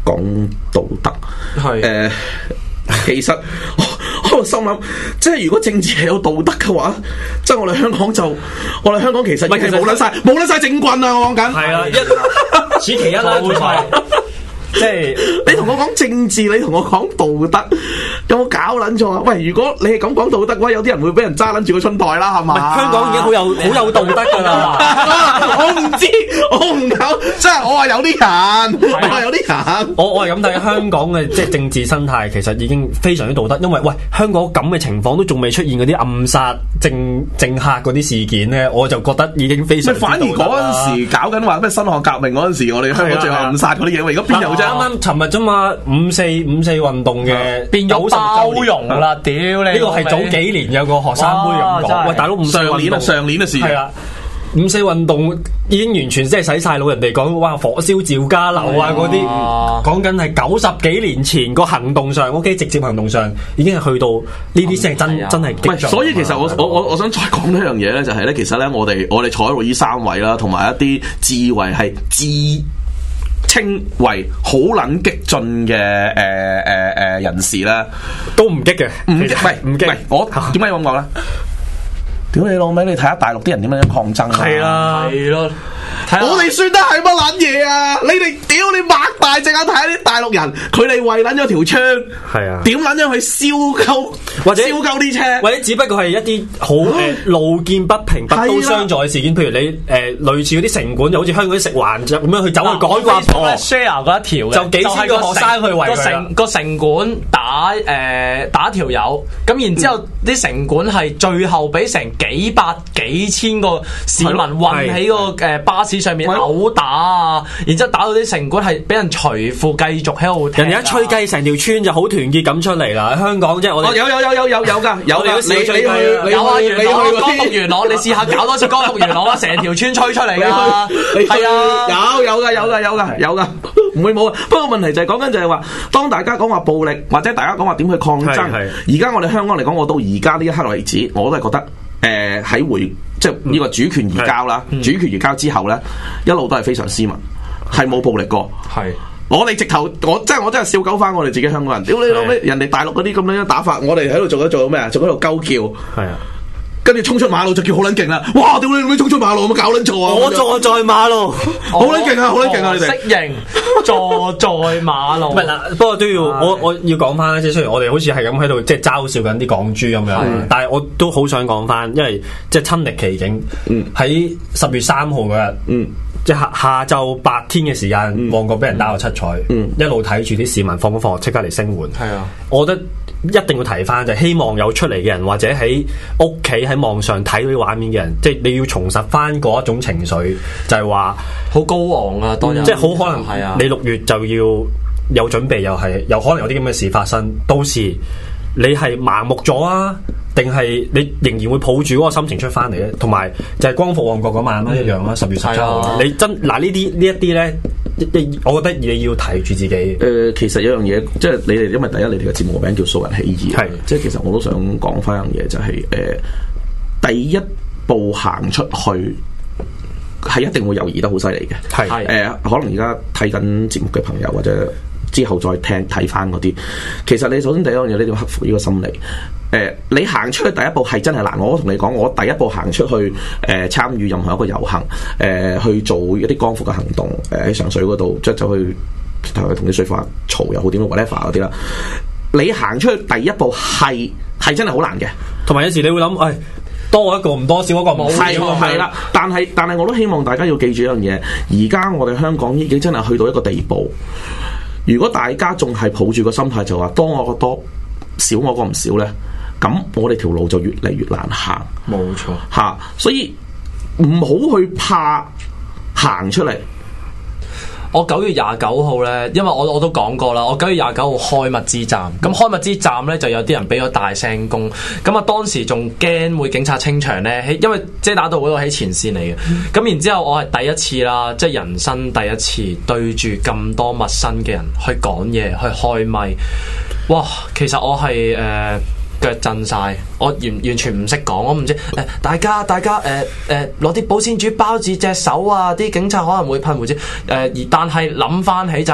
講道德， 係其實我心諗，即係如果政治係有道德嘅話，即係我哋香港其實已經係冇撚晒政棍啊！我講緊係啊，此其一啦，冇錯。即係你同我講政治，你同我講道德，有冇搞撚錯啊？喂，如果你係咁講道德嘅話，有啲人會俾人揸撚住個春袋啦，係嘛？ 香港已經好有道德㗎啦。 我唔知，我唔搞，即係我話有啲人，我話有啲人。 我係咁睇香港嘅即係政治生態，其實已經非常之道德，因為喂香港咁嘅情況都仲未出現嗰啲暗殺政客嗰啲事件咧，我就覺得已經非常之道德啦。 反而嗰陣時搞緊話咩新學革命嗰陣時，我哋香港最後暗殺嗰啲嘢，而家邊有啫？ 啱啱尋日啫嘛，五四運動嘅變咗包容啦！屌你， 呢個係早幾年有個學生妹咁講，喂大佬， 上年嘅事係啦。五四運動已經完全即係洗晒腦，人哋講哇火燒趙家樓啊嗰啲，講緊係90幾年前個行動上，OK 直接行動上已經係去到呢啲先係真係激進。 所以其實我想再講一樣嘢咧，就係咧，其實咧我哋坐喺度呢三位啦，同埋一啲自以為係稱為好撚激進嘅人士咧， 都唔激嘅， 唔激，我點解咁講咧？屌你老味！你睇下大陸啲人點樣抗爭啊？ 係啦，係咯。 我哋算得係乜撚嘢啊？你哋屌你擘大隻眼睇下啲大陸人，佢哋為撚咗條槍，係啊，點撚樣去燒鳩或者燒鳩啲車，或者只不過係一啲好路見不平拔刀相助嘅事件，譬如你類似嗰啲城管，就好似香港啲食環咁樣去走去趕個阿婆 share 嗰一條就幾千個學生去圍佢個城管打條友，咁然之後啲城管係最後俾成幾千個市民運喺個巴士上面毆打啊，然之後打到啲城管係俾人除褲繼續喺度踢。 人哋一吹雞，成條村就好團結咁出嚟啦！香港即係我哋有㗎，你去有啊！元朗光復元朗，你試下搞多次光復元朗啦，成條村吹出嚟㗎。係啊， 有㗎，唔會冇啊。不過問題就係講緊就係話，當大家講話暴力或者大家講話點去抗爭，而家我哋香港嚟講，我到而家呢一刻為止，我都係覺得。喺即係呢個主權移交啦，主權移交之後咧，一路都係非常斯文，係冇暴力過。係我哋直頭，我真係笑鳩翻我哋自己香港人。屌你老味，人哋大陸嗰啲咁樣打法，我哋喺度做緊咩啊？仲喺度鳩叫。係啊。跟住衝出馬路就叫好撚勁啦！哇！屌你老味衝出馬路，有冇搞撚錯啊？ 我坐在馬路， 好撚勁啊！好撚勁啊！你哋適應坐在馬路。 唔係啦，不過都要我要講翻，即係雖然我哋好似係咁喺度即係嘲笑緊啲港豬咁樣，但係我都好想講翻，因為即係親歷其境。喺10月3號嗰日，即係下晝白天嘅時間，旺角俾人打到七彩，一路睇住啲市民放學即刻嚟聲援。係啊，我覺得。一定要提翻就係希望有出嚟嘅人，或者喺屋企喺網上睇到啲畫面嘅人，即係你要重拾翻嗰一種情緒，就係話好高昂啊！當然， 即係好可能係啊！你6月就要有準備，又可能有啲咁嘅事發生。到時你係麻木咗啊，定係你仍然會抱住嗰個心情出翻嚟咧？同埋就係光復旺角嗰晚啦，一樣啦，10月17號。你真嗱呢一啲咧。我覺得你要提住自己。 其實有樣嘢，即係你哋，因為第一你哋嘅節目名叫素人起義，係即係其實我都想講翻樣嘢，就係第一步行出去係一定會猶豫得好犀利嘅。係可能而家睇緊節目嘅朋友，或者之後再睇翻嗰啲，其實你首先第一樣嘢，你要克服呢個心理。你行出去第一步係真係難。我同你講，我第一步行出去參與任何一個遊行，去做一啲光復嘅行動，喺上水嗰度即係走去同啲水貨嘈又好點 whatever 嗰啲啦。你行出去第一步係真係好難嘅， 同埋有時你會諗，多一個唔多，少一個冇。 係啦，但係我都希望大家要記住一樣嘢，而家我哋香港已經真係去到一個地步，如果大家仲係抱住個心態就話多我個多，少我個唔少咧。咁我哋條路就越嚟越難行， 冇錯嚇，所以唔好去怕行出嚟。 我9月29號咧，因為我都講過啦，我9月29號開物資站，咁開物資站咧就有啲人俾咗大聲公，咁啊當時仲驚會警察清場咧，因為遮打道嗰度喺前線嚟嘅，咁然之後我係第一次啦，即係人生第一次對住咁多陌生嘅人去講嘢，去開咪，哇！其實我係腳震晒，我完全唔識講，我唔知大家攞啲保鮮紙包住隻手啊！啲警察可能會噴胡椒但係諗翻起就係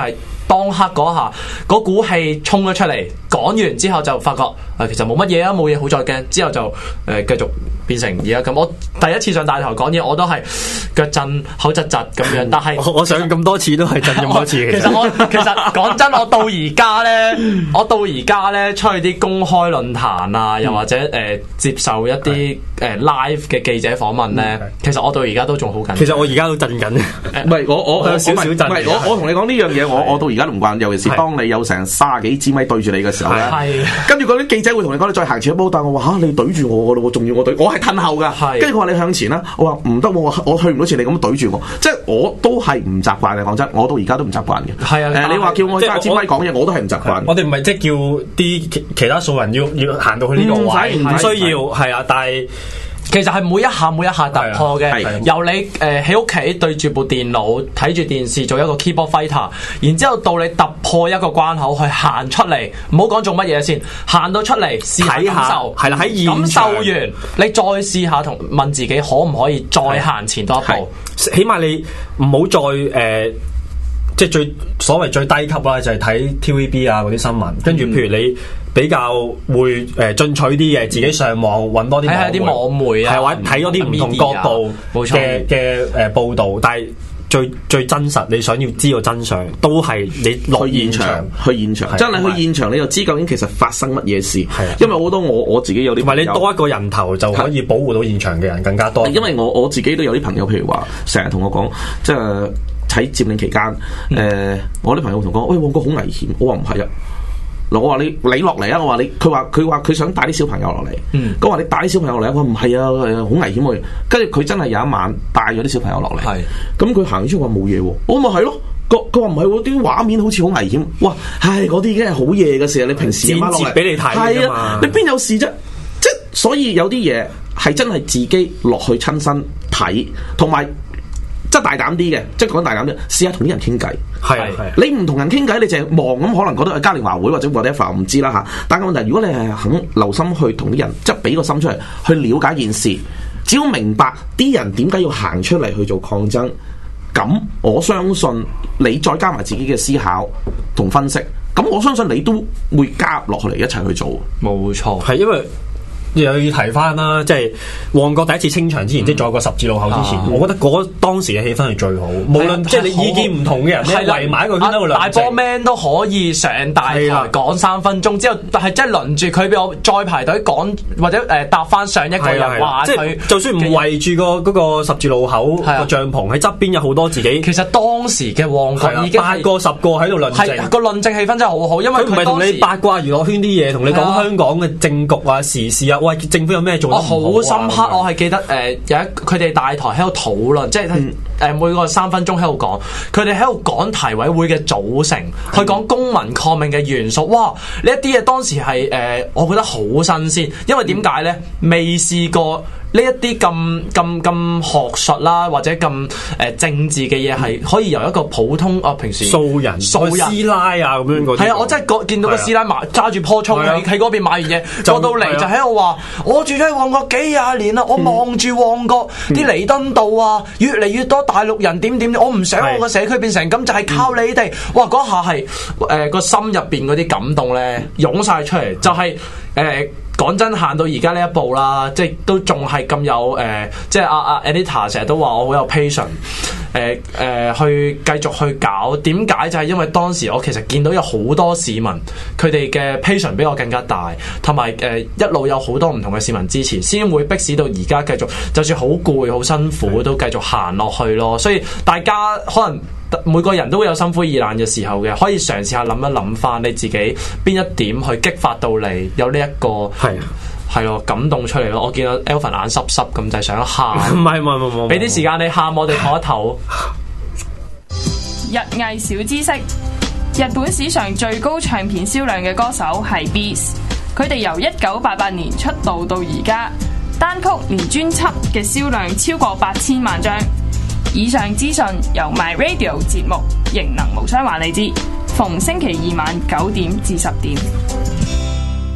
當刻嗰下嗰股氣衝咗出嚟，講完之後就發覺其實冇乜嘢啊，冇嘢好再驚，之後就繼續變成而家咁。我第一次上大台講嘢，我都係腳震口窒窒咁樣，但係我上咁多次都係震咁多次嘅。 其實講真，我到而家咧出去啲公開論壇啊，又或者接受一啲live 嘅記者訪問咧，其實我到而家都仲好緊張。 其實我而家都震緊。 唔係我有少少震。 唔係我同你講呢樣嘢，我到而家都唔慣，尤其是當你有成30幾支咪對住你嘅時候咧，跟住嗰啲記者會同你講你再行前一步，但我話你對住我噶咯，仲要我對，我係褪後噶，跟住佢話你向前啦，我話唔得，我去唔到前，你咁對住我，即係我都係唔習慣嘅。講真，我到而家都唔習慣嘅。係啊，你話叫我揸支咪講嘢，我都係唔習慣。 我哋唔係即係叫啲其他素人要行到去呢個位，唔需要係啊，但係。 其實係每一下突破嘅，由你喺屋企對住部電腦睇住電視做一個 keyboard fighter， 然之後到你突破一個關口去行出嚟，唔好講做乜嘢先，行到出嚟試下感受，係啦，喺現場感受完，你再試下同問自己可唔可以再行前多一步， 起碼你唔好再即係所謂最低級啦，就係睇 TVB 啊嗰啲新聞，跟住譬如你比較會進取啲嘅，自己上網揾多啲睇下啲網媒啊， 或者睇多啲唔同角度嘅報導，但係最真實，你想要知道真相，都係你落現場， 真係去現場，你就知究竟其實發生乜嘢事。因為好多我自己有啲， 同埋你多一個人頭就可以保護到現場嘅人更加多。 因為我自己都有啲朋友，譬如話成日同我講，即係喺佔領期間，我啲朋友同我講，喂，旺角好危險，我話唔係啊。我話你落嚟啊！我話你，佢話佢想帶啲小朋友落嚟。佢話你帶啲小朋友落嚟，我話唔係啊，好危險喎。跟住佢真係有一晚帶咗啲小朋友落嚟。咁佢行出話冇嘢喎，我咪係咯。佢話唔係喎，啲畫面好似好危險。哇，嗰啲已經係好夜嘅事啊！你平時剪接俾你睇㗎嘛， 你邊有事啫？即係所以有啲嘢係真係自己落去親身睇，同埋。即係大膽啲嘅，即係講大膽啲，試下同啲人傾偈。係你唔同人傾偈，你淨係望咁，可能覺得係嘉年華會或者 whatever，唔知啦嚇。但係問題，如果你係肯留心去同啲人，即係俾個心出嚟去了解件事，只要明白啲人點解要行出嚟去做抗爭，咁我相信你再加埋自己嘅思考同分析，咁我相信你都會加入落去嚟一齊去做。 冇錯， 係因為。又要提翻啦，即係旺角第一次清場之前，即係仲有個十字路口之前，我覺得當時嘅氣氛係最好。無論即係你意見唔同嘅人咧，圍埋一個圈喺度大波 man 都可以上大台講3分鐘，之後係真係輪住佢俾我再排隊講，或者答翻上一個人話即係就算唔圍住嗰個十字路口個帳篷喺側邊有好多自己。 其實當時嘅旺角已經 8個10個喺度論證， 個論證氣氛真係好好，因為佢唔係同你八卦娛樂圈啲嘢，同你講香港嘅政局啊、時事啊。喂，政府有咩做得唔好啊？ 我好深刻，我係記得佢哋大台喺度討論，即係每個3分鐘喺度講，佢哋喺度講提委會嘅組成，去講公民抗命嘅元素。哇！呢一啲嘢當時係我覺得好新鮮，因為點解咧？未試過。呢一啲咁學術啦，或者咁政治嘅嘢係可以由一個普通平時素人師奶啊咁樣嗰啲。係啊，我真係見到個師奶揸住棵葱喺嗰邊買完嘢，過到嚟就喺度話：我住咗喺旺角幾廿年啦，我望住旺角啲彌敦道啊，越嚟越多大陸人點，我唔想我個社區變成咁，就係靠你哋。哇！嗰下係個心入邊嗰啲感動咧湧晒出嚟，就係講真，行到而家呢一步啦，即係都仲係咁有即係阿 Anita 成日都話我好有 patience，去繼續去搞。點解？就係因為當時我其實見到有好多市民，佢哋嘅 patience 比我更加大，同埋一路有好多唔同嘅市民支持，先會迫使到而家繼續，就算好攰、好辛苦，都繼續行落去咯。所以大家可能。每個人都會有心灰意冷嘅時候嘅，可以嘗試下諗一諗翻你自己邊一點去激發到你有呢一個係咯感動出嚟咯。我見到 Alvin 眼濕濕咁就係想喊， 唔係， 俾啲時間你喊，我哋唞一唞。 日藝小知識：日本史上最高唱片銷量嘅歌手係 Beast， 佢哋由1988年出道到而家，單曲連專輯嘅銷量超過8000萬張。以上資訊由 My Radio 節目仍能無雙話你知，逢星期二晚9點至10點。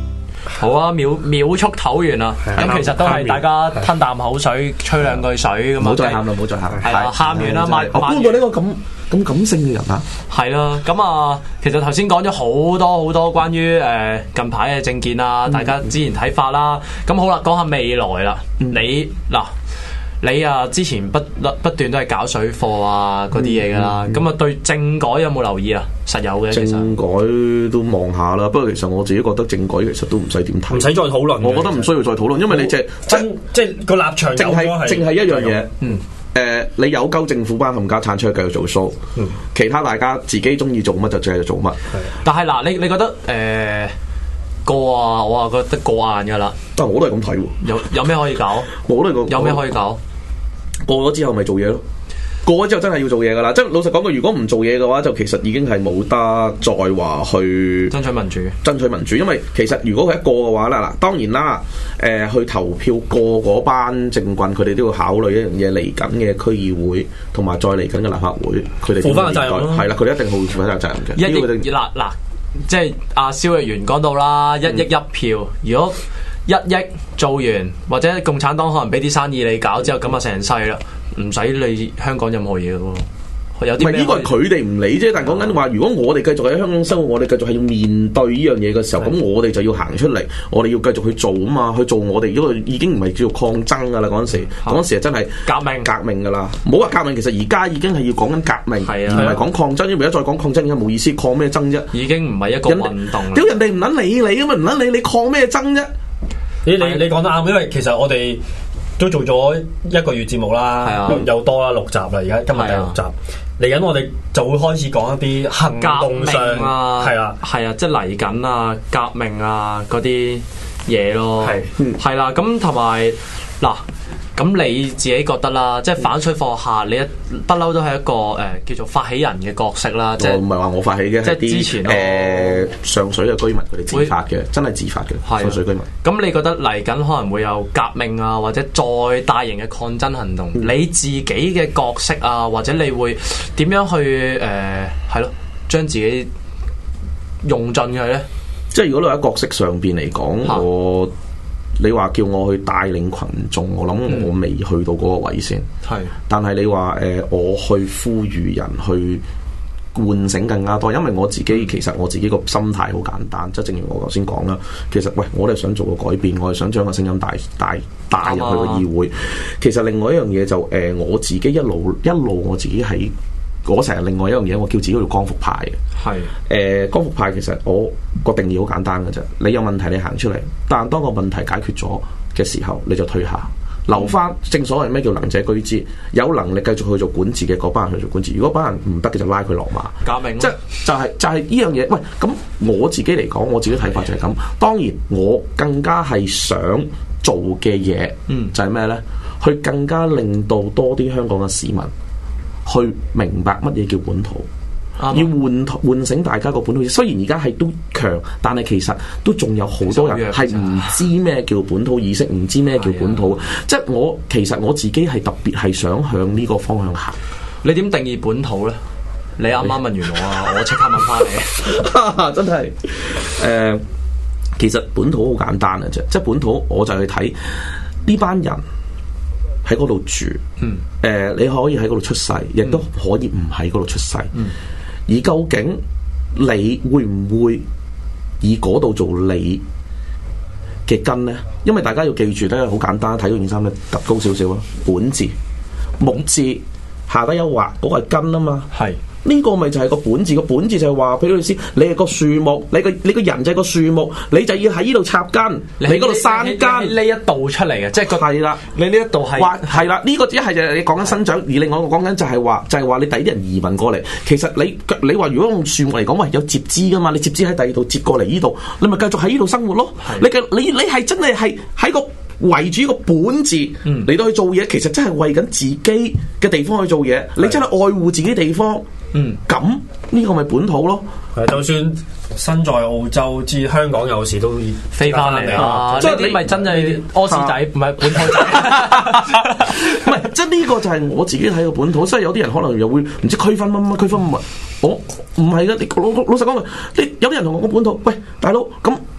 好啊，秒速唞完啦。咁其實都係大家吞啖口水，吹兩句水咁啊。 唔好再喊啦，唔好再喊。 係啦，喊完啦， 我搬過呢個咁感性嘅人啊。 係啦，咁啊，其實頭先講咗好多關於近排嘅政見啊，大家之前睇法啦。咁好啦，講下未來啦。你啊，之前不斷都係搞水貨啊嗰啲嘢噶啦，咁啊對政改有冇留意啊？實有嘅， 政改都望下啦。不過其實我自己覺得政改其實都唔使點睇， 唔使再討論。 我覺得唔需要再討論，因為你即係個立場淨係一樣嘢。你有鳩政府班冚家鏟出去繼續做 show，其他大家自己中意做乜就繼續做乜。 但係嗱，你覺得過啊？我啊覺得過硬噶啦。 但係我都係咁睇喎。 有咩可以搞？ 我都係有咩可以搞？ 過咗之後咪做嘢咯，過咗之後真係要做嘢噶啦，即係老實講句，如果唔做嘢嘅話，就其實已經係冇得再話去爭取民主， 因為其實如果佢一過嘅話啦，嗱當然啦，去投票過嗰班政棍，佢哋都要考慮一樣嘢，嚟緊嘅區議會同埋再嚟緊嘅立法會，佢哋負翻個責任咯，係啦，佢哋一定會負翻個責任嘅。 嗱，即係阿蕭議員講到啦，1億1票，如果1億做完，或者共產黨可能俾啲生意你搞之後，咁啊成世啦，唔使理香港任何嘢嘅喎。有啲咩？唔係呢個係佢哋唔理啫，但係講緊話，如果我哋繼續喺香港生活，我哋繼續係要面對呢樣嘢嘅時候，咁我哋就要行出嚟，我哋要繼續去做啊嘛，去做我哋呢個已經唔係叫做抗爭噶啦，嗰陣時係真係革命噶啦，唔好話革命，其實而家已經係要講緊革命，而唔係講抗爭，因為而家再講抗爭已經冇意思，抗咩爭啫？已經唔係一個運動。屌人哋唔撚理你咁嘛，唔撚理你抗咩爭啫？ 你講得啱，因為其實我哋都做咗1個月節目啦，又多啦6集啦，而家今日第6集，嚟緊我哋就會開始講一啲行動上係啊，即係嚟緊啊革命啊嗰啲嘢咯，係啦，咁同埋嗱。咁你自己覺得啦，即係反水貨客，你不嬲都係一個叫做發起人嘅角色啦。即係唔係話我發起嘅，即係之前上水嘅居民佢哋自發嘅，真係自發嘅上水居民。咁你覺得嚟緊可能會有革命啊，或者再大型嘅抗爭行動？你自己嘅角色啊，或者你會點樣去係咯，將自己用盡佢咧？即係如果你喺角色上邊嚟講，你話叫我去帶領群眾，我諗我未去到嗰個位先。係，但係你話我去呼籲人去喚醒更加多，因為我自己其實我自己個心態好簡單，即係正如我頭先講啦。其實喂，我哋想做個改變，我哋想將個聲音帶入去個議會。其實另外一樣嘢就我自己一路我自己喺。我成日另外一樣嘢，我叫自己做光復派嘅。係光復派其實我個定義好簡單嘅啫。你有問題你行出嚟，但當個問題解決咗嘅時候，你就退下，留翻。正所謂咩叫能者居之，有能力繼續去做管治嘅嗰班人去做管治。如果班人唔得嘅，就拉佢落馬。革命即係就係呢樣嘢。喂，咁我自己嚟講，我自己睇法就係咁。當然我更加係想做嘅嘢，就係咩呢？去更加令到多啲香港嘅市民去明白乜嘢叫本土，要喚醒大家個本土意識。雖然而家係都強，但係其實都仲有好多人係唔知咩叫本土意識，唔知咩叫本土。即係其實我自己係特別係想向呢個方向行。你點定義本土呢？你啱啱問完我啊，我即刻問翻你。真係其實本土好簡單嘅啫，即係本土我就去睇呢班人喺嗰度住，你可以喺嗰度出世，亦都可以唔喺嗰度出世。而究竟你會唔會以嗰度做你嘅根呢？因為大家要記住咧，好簡單，睇到件衫咧，揼高少少啊，本字、木字下低有畫，嗰個係根啊嘛。係。呢個咪就係個本字，個本字就係話俾你知，你係個樹木，你個人就係個樹木，你就要喺呢度插根，你嗰度生根，呢一度出嚟嘅，即係個係啦，你呢一度係係啦，呢個一係就係你講緊生長，而另外一個講緊就係話你第啲人移民過嚟，其實你話如果用樹木嚟講，喂有接枝噶嘛，你接枝喺第二度接過嚟呢度，你咪繼續喺呢度生活咯。你係真係喺個圍住個本字嚟到去做嘢，其實真係為緊自己嘅地方去做嘢，你真係愛護自己地方。咁呢個咪本土咯？就算身在澳洲，知香港有時都飛翻嚟啊！即係你咪真係屙屎仔，唔係本土仔。唔係，即係呢個就係我自己睇嘅本土。所以有啲人可能又會唔知區分乜區分乜。我唔係噶，你老實講，你有啲人同我講本土，喂大佬，咁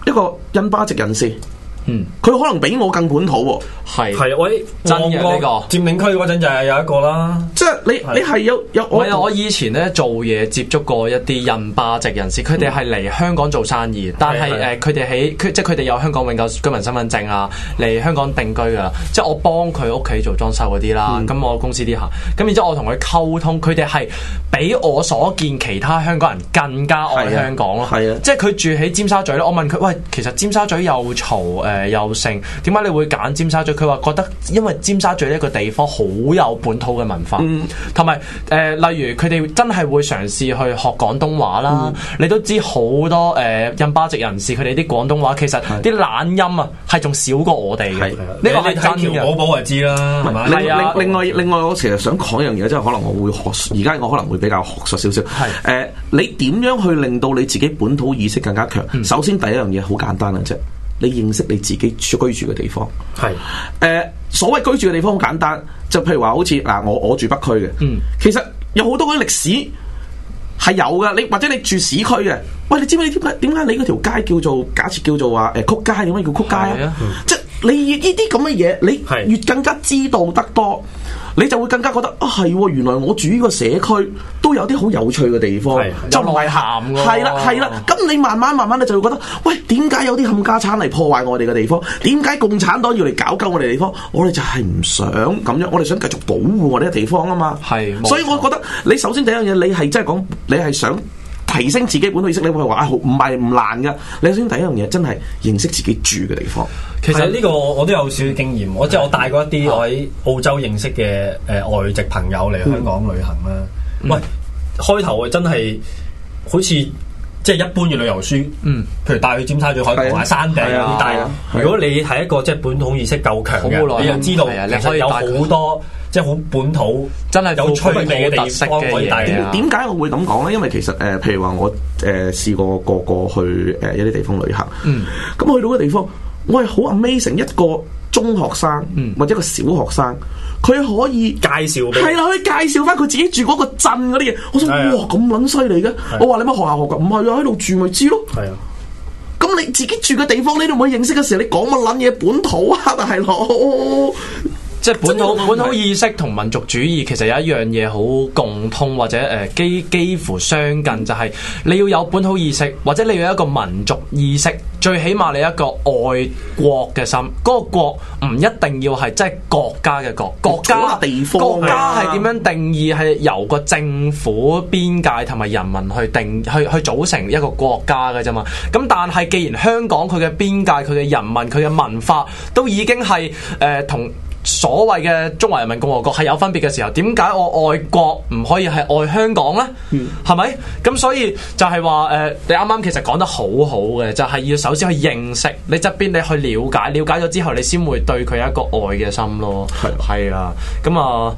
一個印巴籍人士。佢可能比我更本土喎， 係喂真嘅呢個佔領區嗰陣就係有一個啦， 即係你係有我以前咧做嘢接觸過一啲印巴籍人士，佢哋係嚟香港做生意，但係佢哋即係佢哋有香港永久居民身份證啊，嚟香港定居噶，即係我幫佢屋企做裝修嗰啲啦，咁我公司啲客，咁然之後我同佢溝通，佢哋係比我所見其他香港人更加愛香港咯，即係佢住喺尖沙咀咧，我問佢喂，其實尖沙咀又嘈又盛，點解你會揀尖沙咀？佢話覺得因為尖沙咀呢個地方好有本土嘅文化，同埋例如佢哋真係會嘗試去學廣東話啦。你都知好多印巴籍人士佢哋啲廣東話其實啲懶音啊係仲少過我哋嘅。呢個係真嘅。寶寶就知啦，係咪？ 另外，我其實想講一樣嘢，即係可能我會學，而家我可能會比較學術少少。你點樣去令到你自己本土意識更加強？首先第一樣嘢好簡單嘅啫。你認識你自己居住嘅地方係所謂居住嘅地方好簡單，就譬如話好似嗱，我住北區嘅，其實有好多嗰啲歷史係有嘅。你或者你住市區嘅，喂，你知唔知點解你嗰條街叫做假設叫做話曲街，點解叫曲街啊？即係你呢啲咁嘅嘢，你越更加知道得多，你就會更加覺得啊係，原來我住呢個社區都有啲好有趣嘅地方，就唔係鹹㗎。係啦，咁你慢慢你就會覺得，喂，點解有啲冚家產嚟破壞我哋嘅地方？點解共產黨要嚟搞鳩我哋地方？我哋就係唔想咁樣，我哋想繼續保護我哋嘅地方啊嘛。所以我覺得你首先第一樣嘢，你係真係講，你係想提升自己本土意識，你會話唔係唔難噶。你首先第一樣嘢真係認識自己住嘅地方。 其實呢個我都有少少經驗，我帶過一啲我喺澳洲認識嘅外籍朋友嚟香港旅行啦。喂，開頭真係好似即係一般嘅旅遊書，譬如帶去尖沙咀海旁或者山頂嗰啲，但係如果你係一個即係本土意識夠強嘅，你就知道其實有好多即係好本土真係有趣味嘅地方可以帶。 點解我會咁講咧？因為其實譬如話我試過個去一啲地方旅行，咁去到嘅地方，我係好 amazing 一個中學生或者一個小學生，佢可以介紹俾係啦，可以介紹翻佢自己住嗰個鎮嗰啲嘢。我想哇咁撚犀利嘅！我話你乜學校學噶？唔係啊，喺度住咪知咯。係啊，咁你自己住嘅地方你都唔可以認識嘅時候，你講乜撚嘢本土啊，大佬？ 即係本土意識同民族主義其實有一樣嘢好共通，或者幾乎相近，就係你要有本土意識，或者你要有一個民族意識，最起碼你有一個愛國嘅心。嗰個國唔一定要係即係國家嘅國，國家地方國家係點樣定義？係由個政府邊界同埋人民去組成一個國家嘅啫嘛。咁但係既然香港佢嘅邊界、佢嘅人民、佢嘅文化都已經係同所謂嘅中華人民共和國係有分別嘅時候，點解我愛國唔可以係愛香港呢？係咪？咁所以就係話你啱啱其實講得好好嘅，就係要首先去認識你側邊，你去了解咗之後，你先會對佢有一個愛嘅心咯。係啊，咁啊，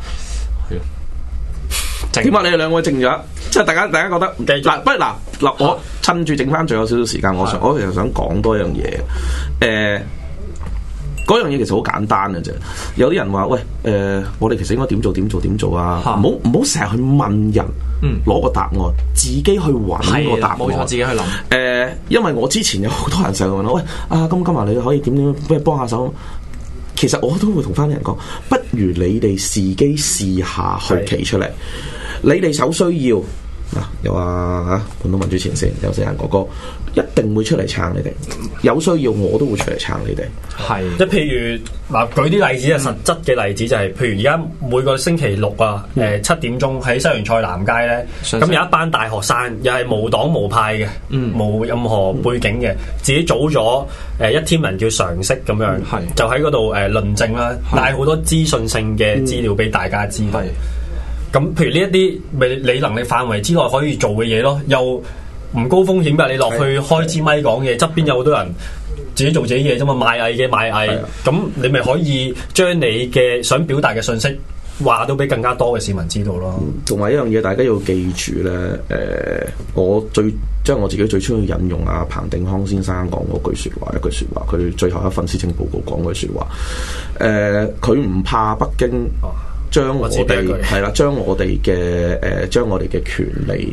點解你哋兩位靜咗？即係大家覺得嗱，不如嗱，我趁住剩翻最後少少時間，我其實想講多一樣嘢。嗰樣嘢其實好簡單嘅啫，有啲人話喂，我哋其實應該點做啊？唔好成日去問人，攞個答案，自己去揾個答案。冇錯，自己去諗。因為我之前有好多人成日問我，喂，今日你可以點不如幫下手？其實我都會同翻啲人講，不如你哋自己試下去企出嚟。你哋首需要又話本土民主前線有四人哥哥一定會出嚟撐你哋，有需要我都會出嚟撐你哋。 係即係譬如嗱，舉啲例子啊，實質嘅例子就係，譬如而家每個星期六啊，7點鐘喺西洋菜南街咧，咁有一班大學生又係無黨無派嘅，冇任何背景嘅，自己組咗一 team 人叫常識咁樣，就喺嗰度論證啦，帶好多資訊性嘅資料俾大家知道。咁譬如呢一啲咪你能力範圍之內可以做嘅嘢咯，又唔高風險㗎，你落去開支咪講嘢，側邊有好多人自己做自己嘢啫嘛，賣藝嘅賣藝，咁你咪可以將你嘅想表達嘅信息話到俾更加多嘅市民知道咯。 同埋一樣嘢，大家要記住咧，我將我自己最中意引用阿彭定康先生講嗰句説話，佢最後一份施政報告講句説話，佢唔怕北京將我哋係啦，將我哋嘅權利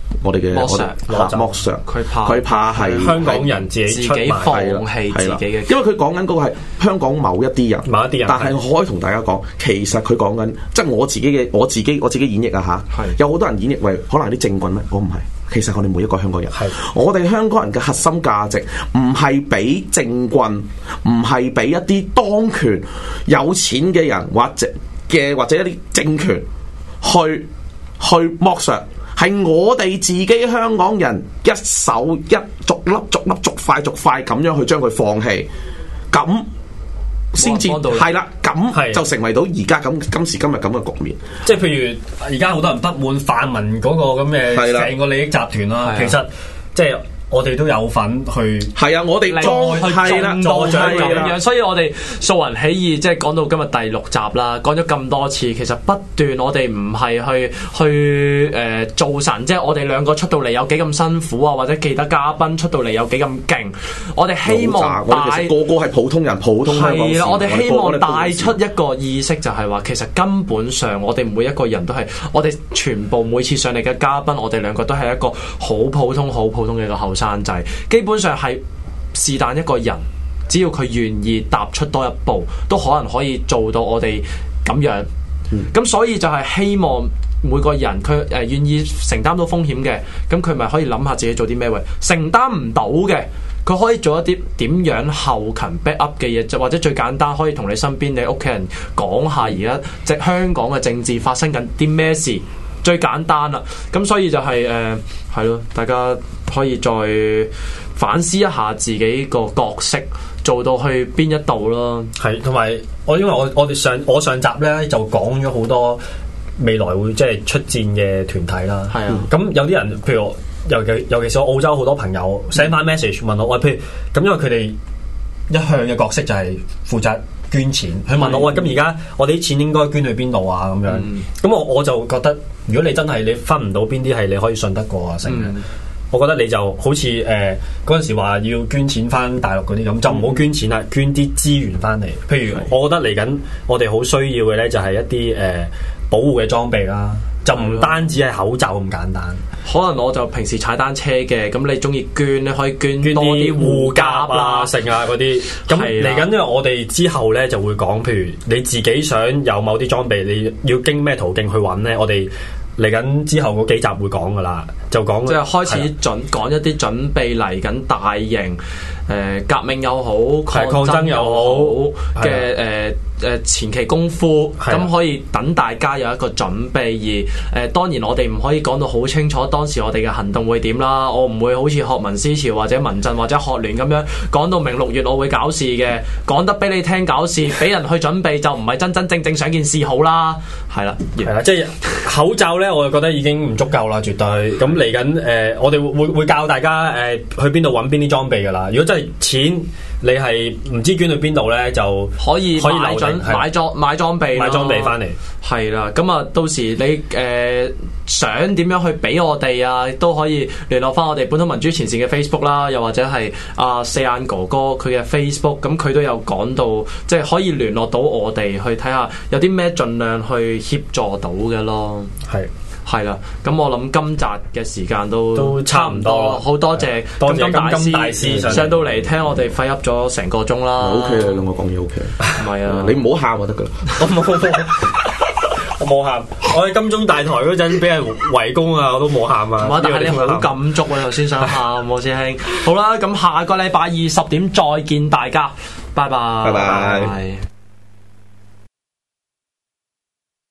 我哋嘅剝削，佢怕係香港人自己放棄自己嘅， 因為佢講緊嗰個係香港某一啲人，但係我可以同大家講，其實佢講緊即係我自己演繹啊嚇，有好多人演繹為可能係啲政棍咩？我唔係。其實我哋每一個香港人，我哋香港人嘅核心價值唔係俾政棍，唔係俾一啲當權有錢嘅人或者一啲政權去剝削，係我哋自己香港人一手一逐粒逐塊咁樣去將佢放棄，咁先至係啦，咁就成為到而家今時今日咁嘅局面。 即係譬如而家好多人不滿泛民嗰個咁嘅成個利益集團啦，其實即係。我哋都有份去， 係啊！我哋助長咁樣，所以我哋素人起義即係講到今日第6集啦，講咗咁多次，其實不斷我哋唔係去做神，即係我哋兩個出到嚟有幾咁辛苦啊，或者其他嘉賓出到嚟有幾咁勁，我哋希望個個係普通人，普通香港市民。 係啦，我哋希望帶出一個意識，就係話其實根本上我哋每一個人都係，我哋全部每次上嚟嘅嘉賓，我哋兩個都係一個好普通嘅一個後生仔，基本上係是但一個人，只要佢願意踏出多一步，都可能可以做到我哋咁樣。咁所以就係希望每個人佢願意承擔到風險嘅，咁佢咪可以諗下自己做啲咩位，承擔唔到嘅，佢可以做一啲點樣後勤 back up 嘅嘢，或者最簡單可以同你身邊你屋企人講下而家即香港嘅政治發生緊啲咩事。最簡單啦，咁所以就係係咯，大家可以再反思一下自己個角色做到去邊一度咯。係，同埋因為我上集咧就講咗好多未來會即係出戰嘅團體啦。係啊，咁有啲人譬如尤其是我澳洲好多朋友 send 翻 message 問我，喂，譬如咁，因為佢哋一向嘅角色就係負責捐錢，佢問我，喂，咁而家我哋啲錢應該捐去邊度啊？咁樣，咁我就覺得，如果你真係你分唔到邊啲係你可以信得過啊，成嘅，我覺得你就好似嗰陣時話要捐錢翻大陸嗰啲咁，就唔好捐錢啦，捐啲資源翻嚟。譬如我覺得嚟緊我哋好需要嘅咧，就係一啲保護嘅裝備啦，就唔單止係口罩咁簡單。可能我就平時踩單車嘅，咁你中意捐咧，可以捐多啲護甲啊、剩啊嗰啲。咁嚟緊，因為我哋之後咧就會講，譬如你自己想有某啲裝備，你要經咩途徑去揾咧？我哋嚟緊之後嗰幾集會講噶啦，就講即係開始講一啲準備嚟緊大型革命又好、抗爭又好嘅前期功夫，咁可以等大家有一個準備。而當然我哋唔可以講到好清楚當時我哋嘅行動會點啦。我唔會好似學民思潮或者民陣或者學聯咁樣講到明6月我會搞事嘅，講得俾你聽搞事，俾人去準備就唔係真正想件事好啦。係啦，即係口罩咧，我就覺得已經唔足夠啦，絕對。咁嚟緊我哋會教大家去邊度揾邊啲裝備噶啦。如果真係錢你係唔知捐去邊度咧，就可以買裝備翻嚟。係啦，咁啊到時你想點樣去俾我哋啊，都可以聯絡翻我哋本土民主前線嘅 Facebook 啦，又或者係四眼哥哥佢嘅 Facebook， 咁佢都有講到，即係可以聯絡到我哋去睇下有啲咩盡量去協助到嘅咯。係啦，咁我諗今集嘅時間都差唔多，好多謝金大師上到嚟聽我哋廢噏咗成個鐘啦。 OK 啦，兩個講嘢 OK。唔係啊，你唔好喊就得噶啦。 我冇喊，我喺金鐘大台嗰陣俾人圍攻啊，我都冇喊啊。 但係你好感觸啊，頭先想喊喎，師兄。好啦，咁下個禮拜20點再見大家，拜拜。 拜拜。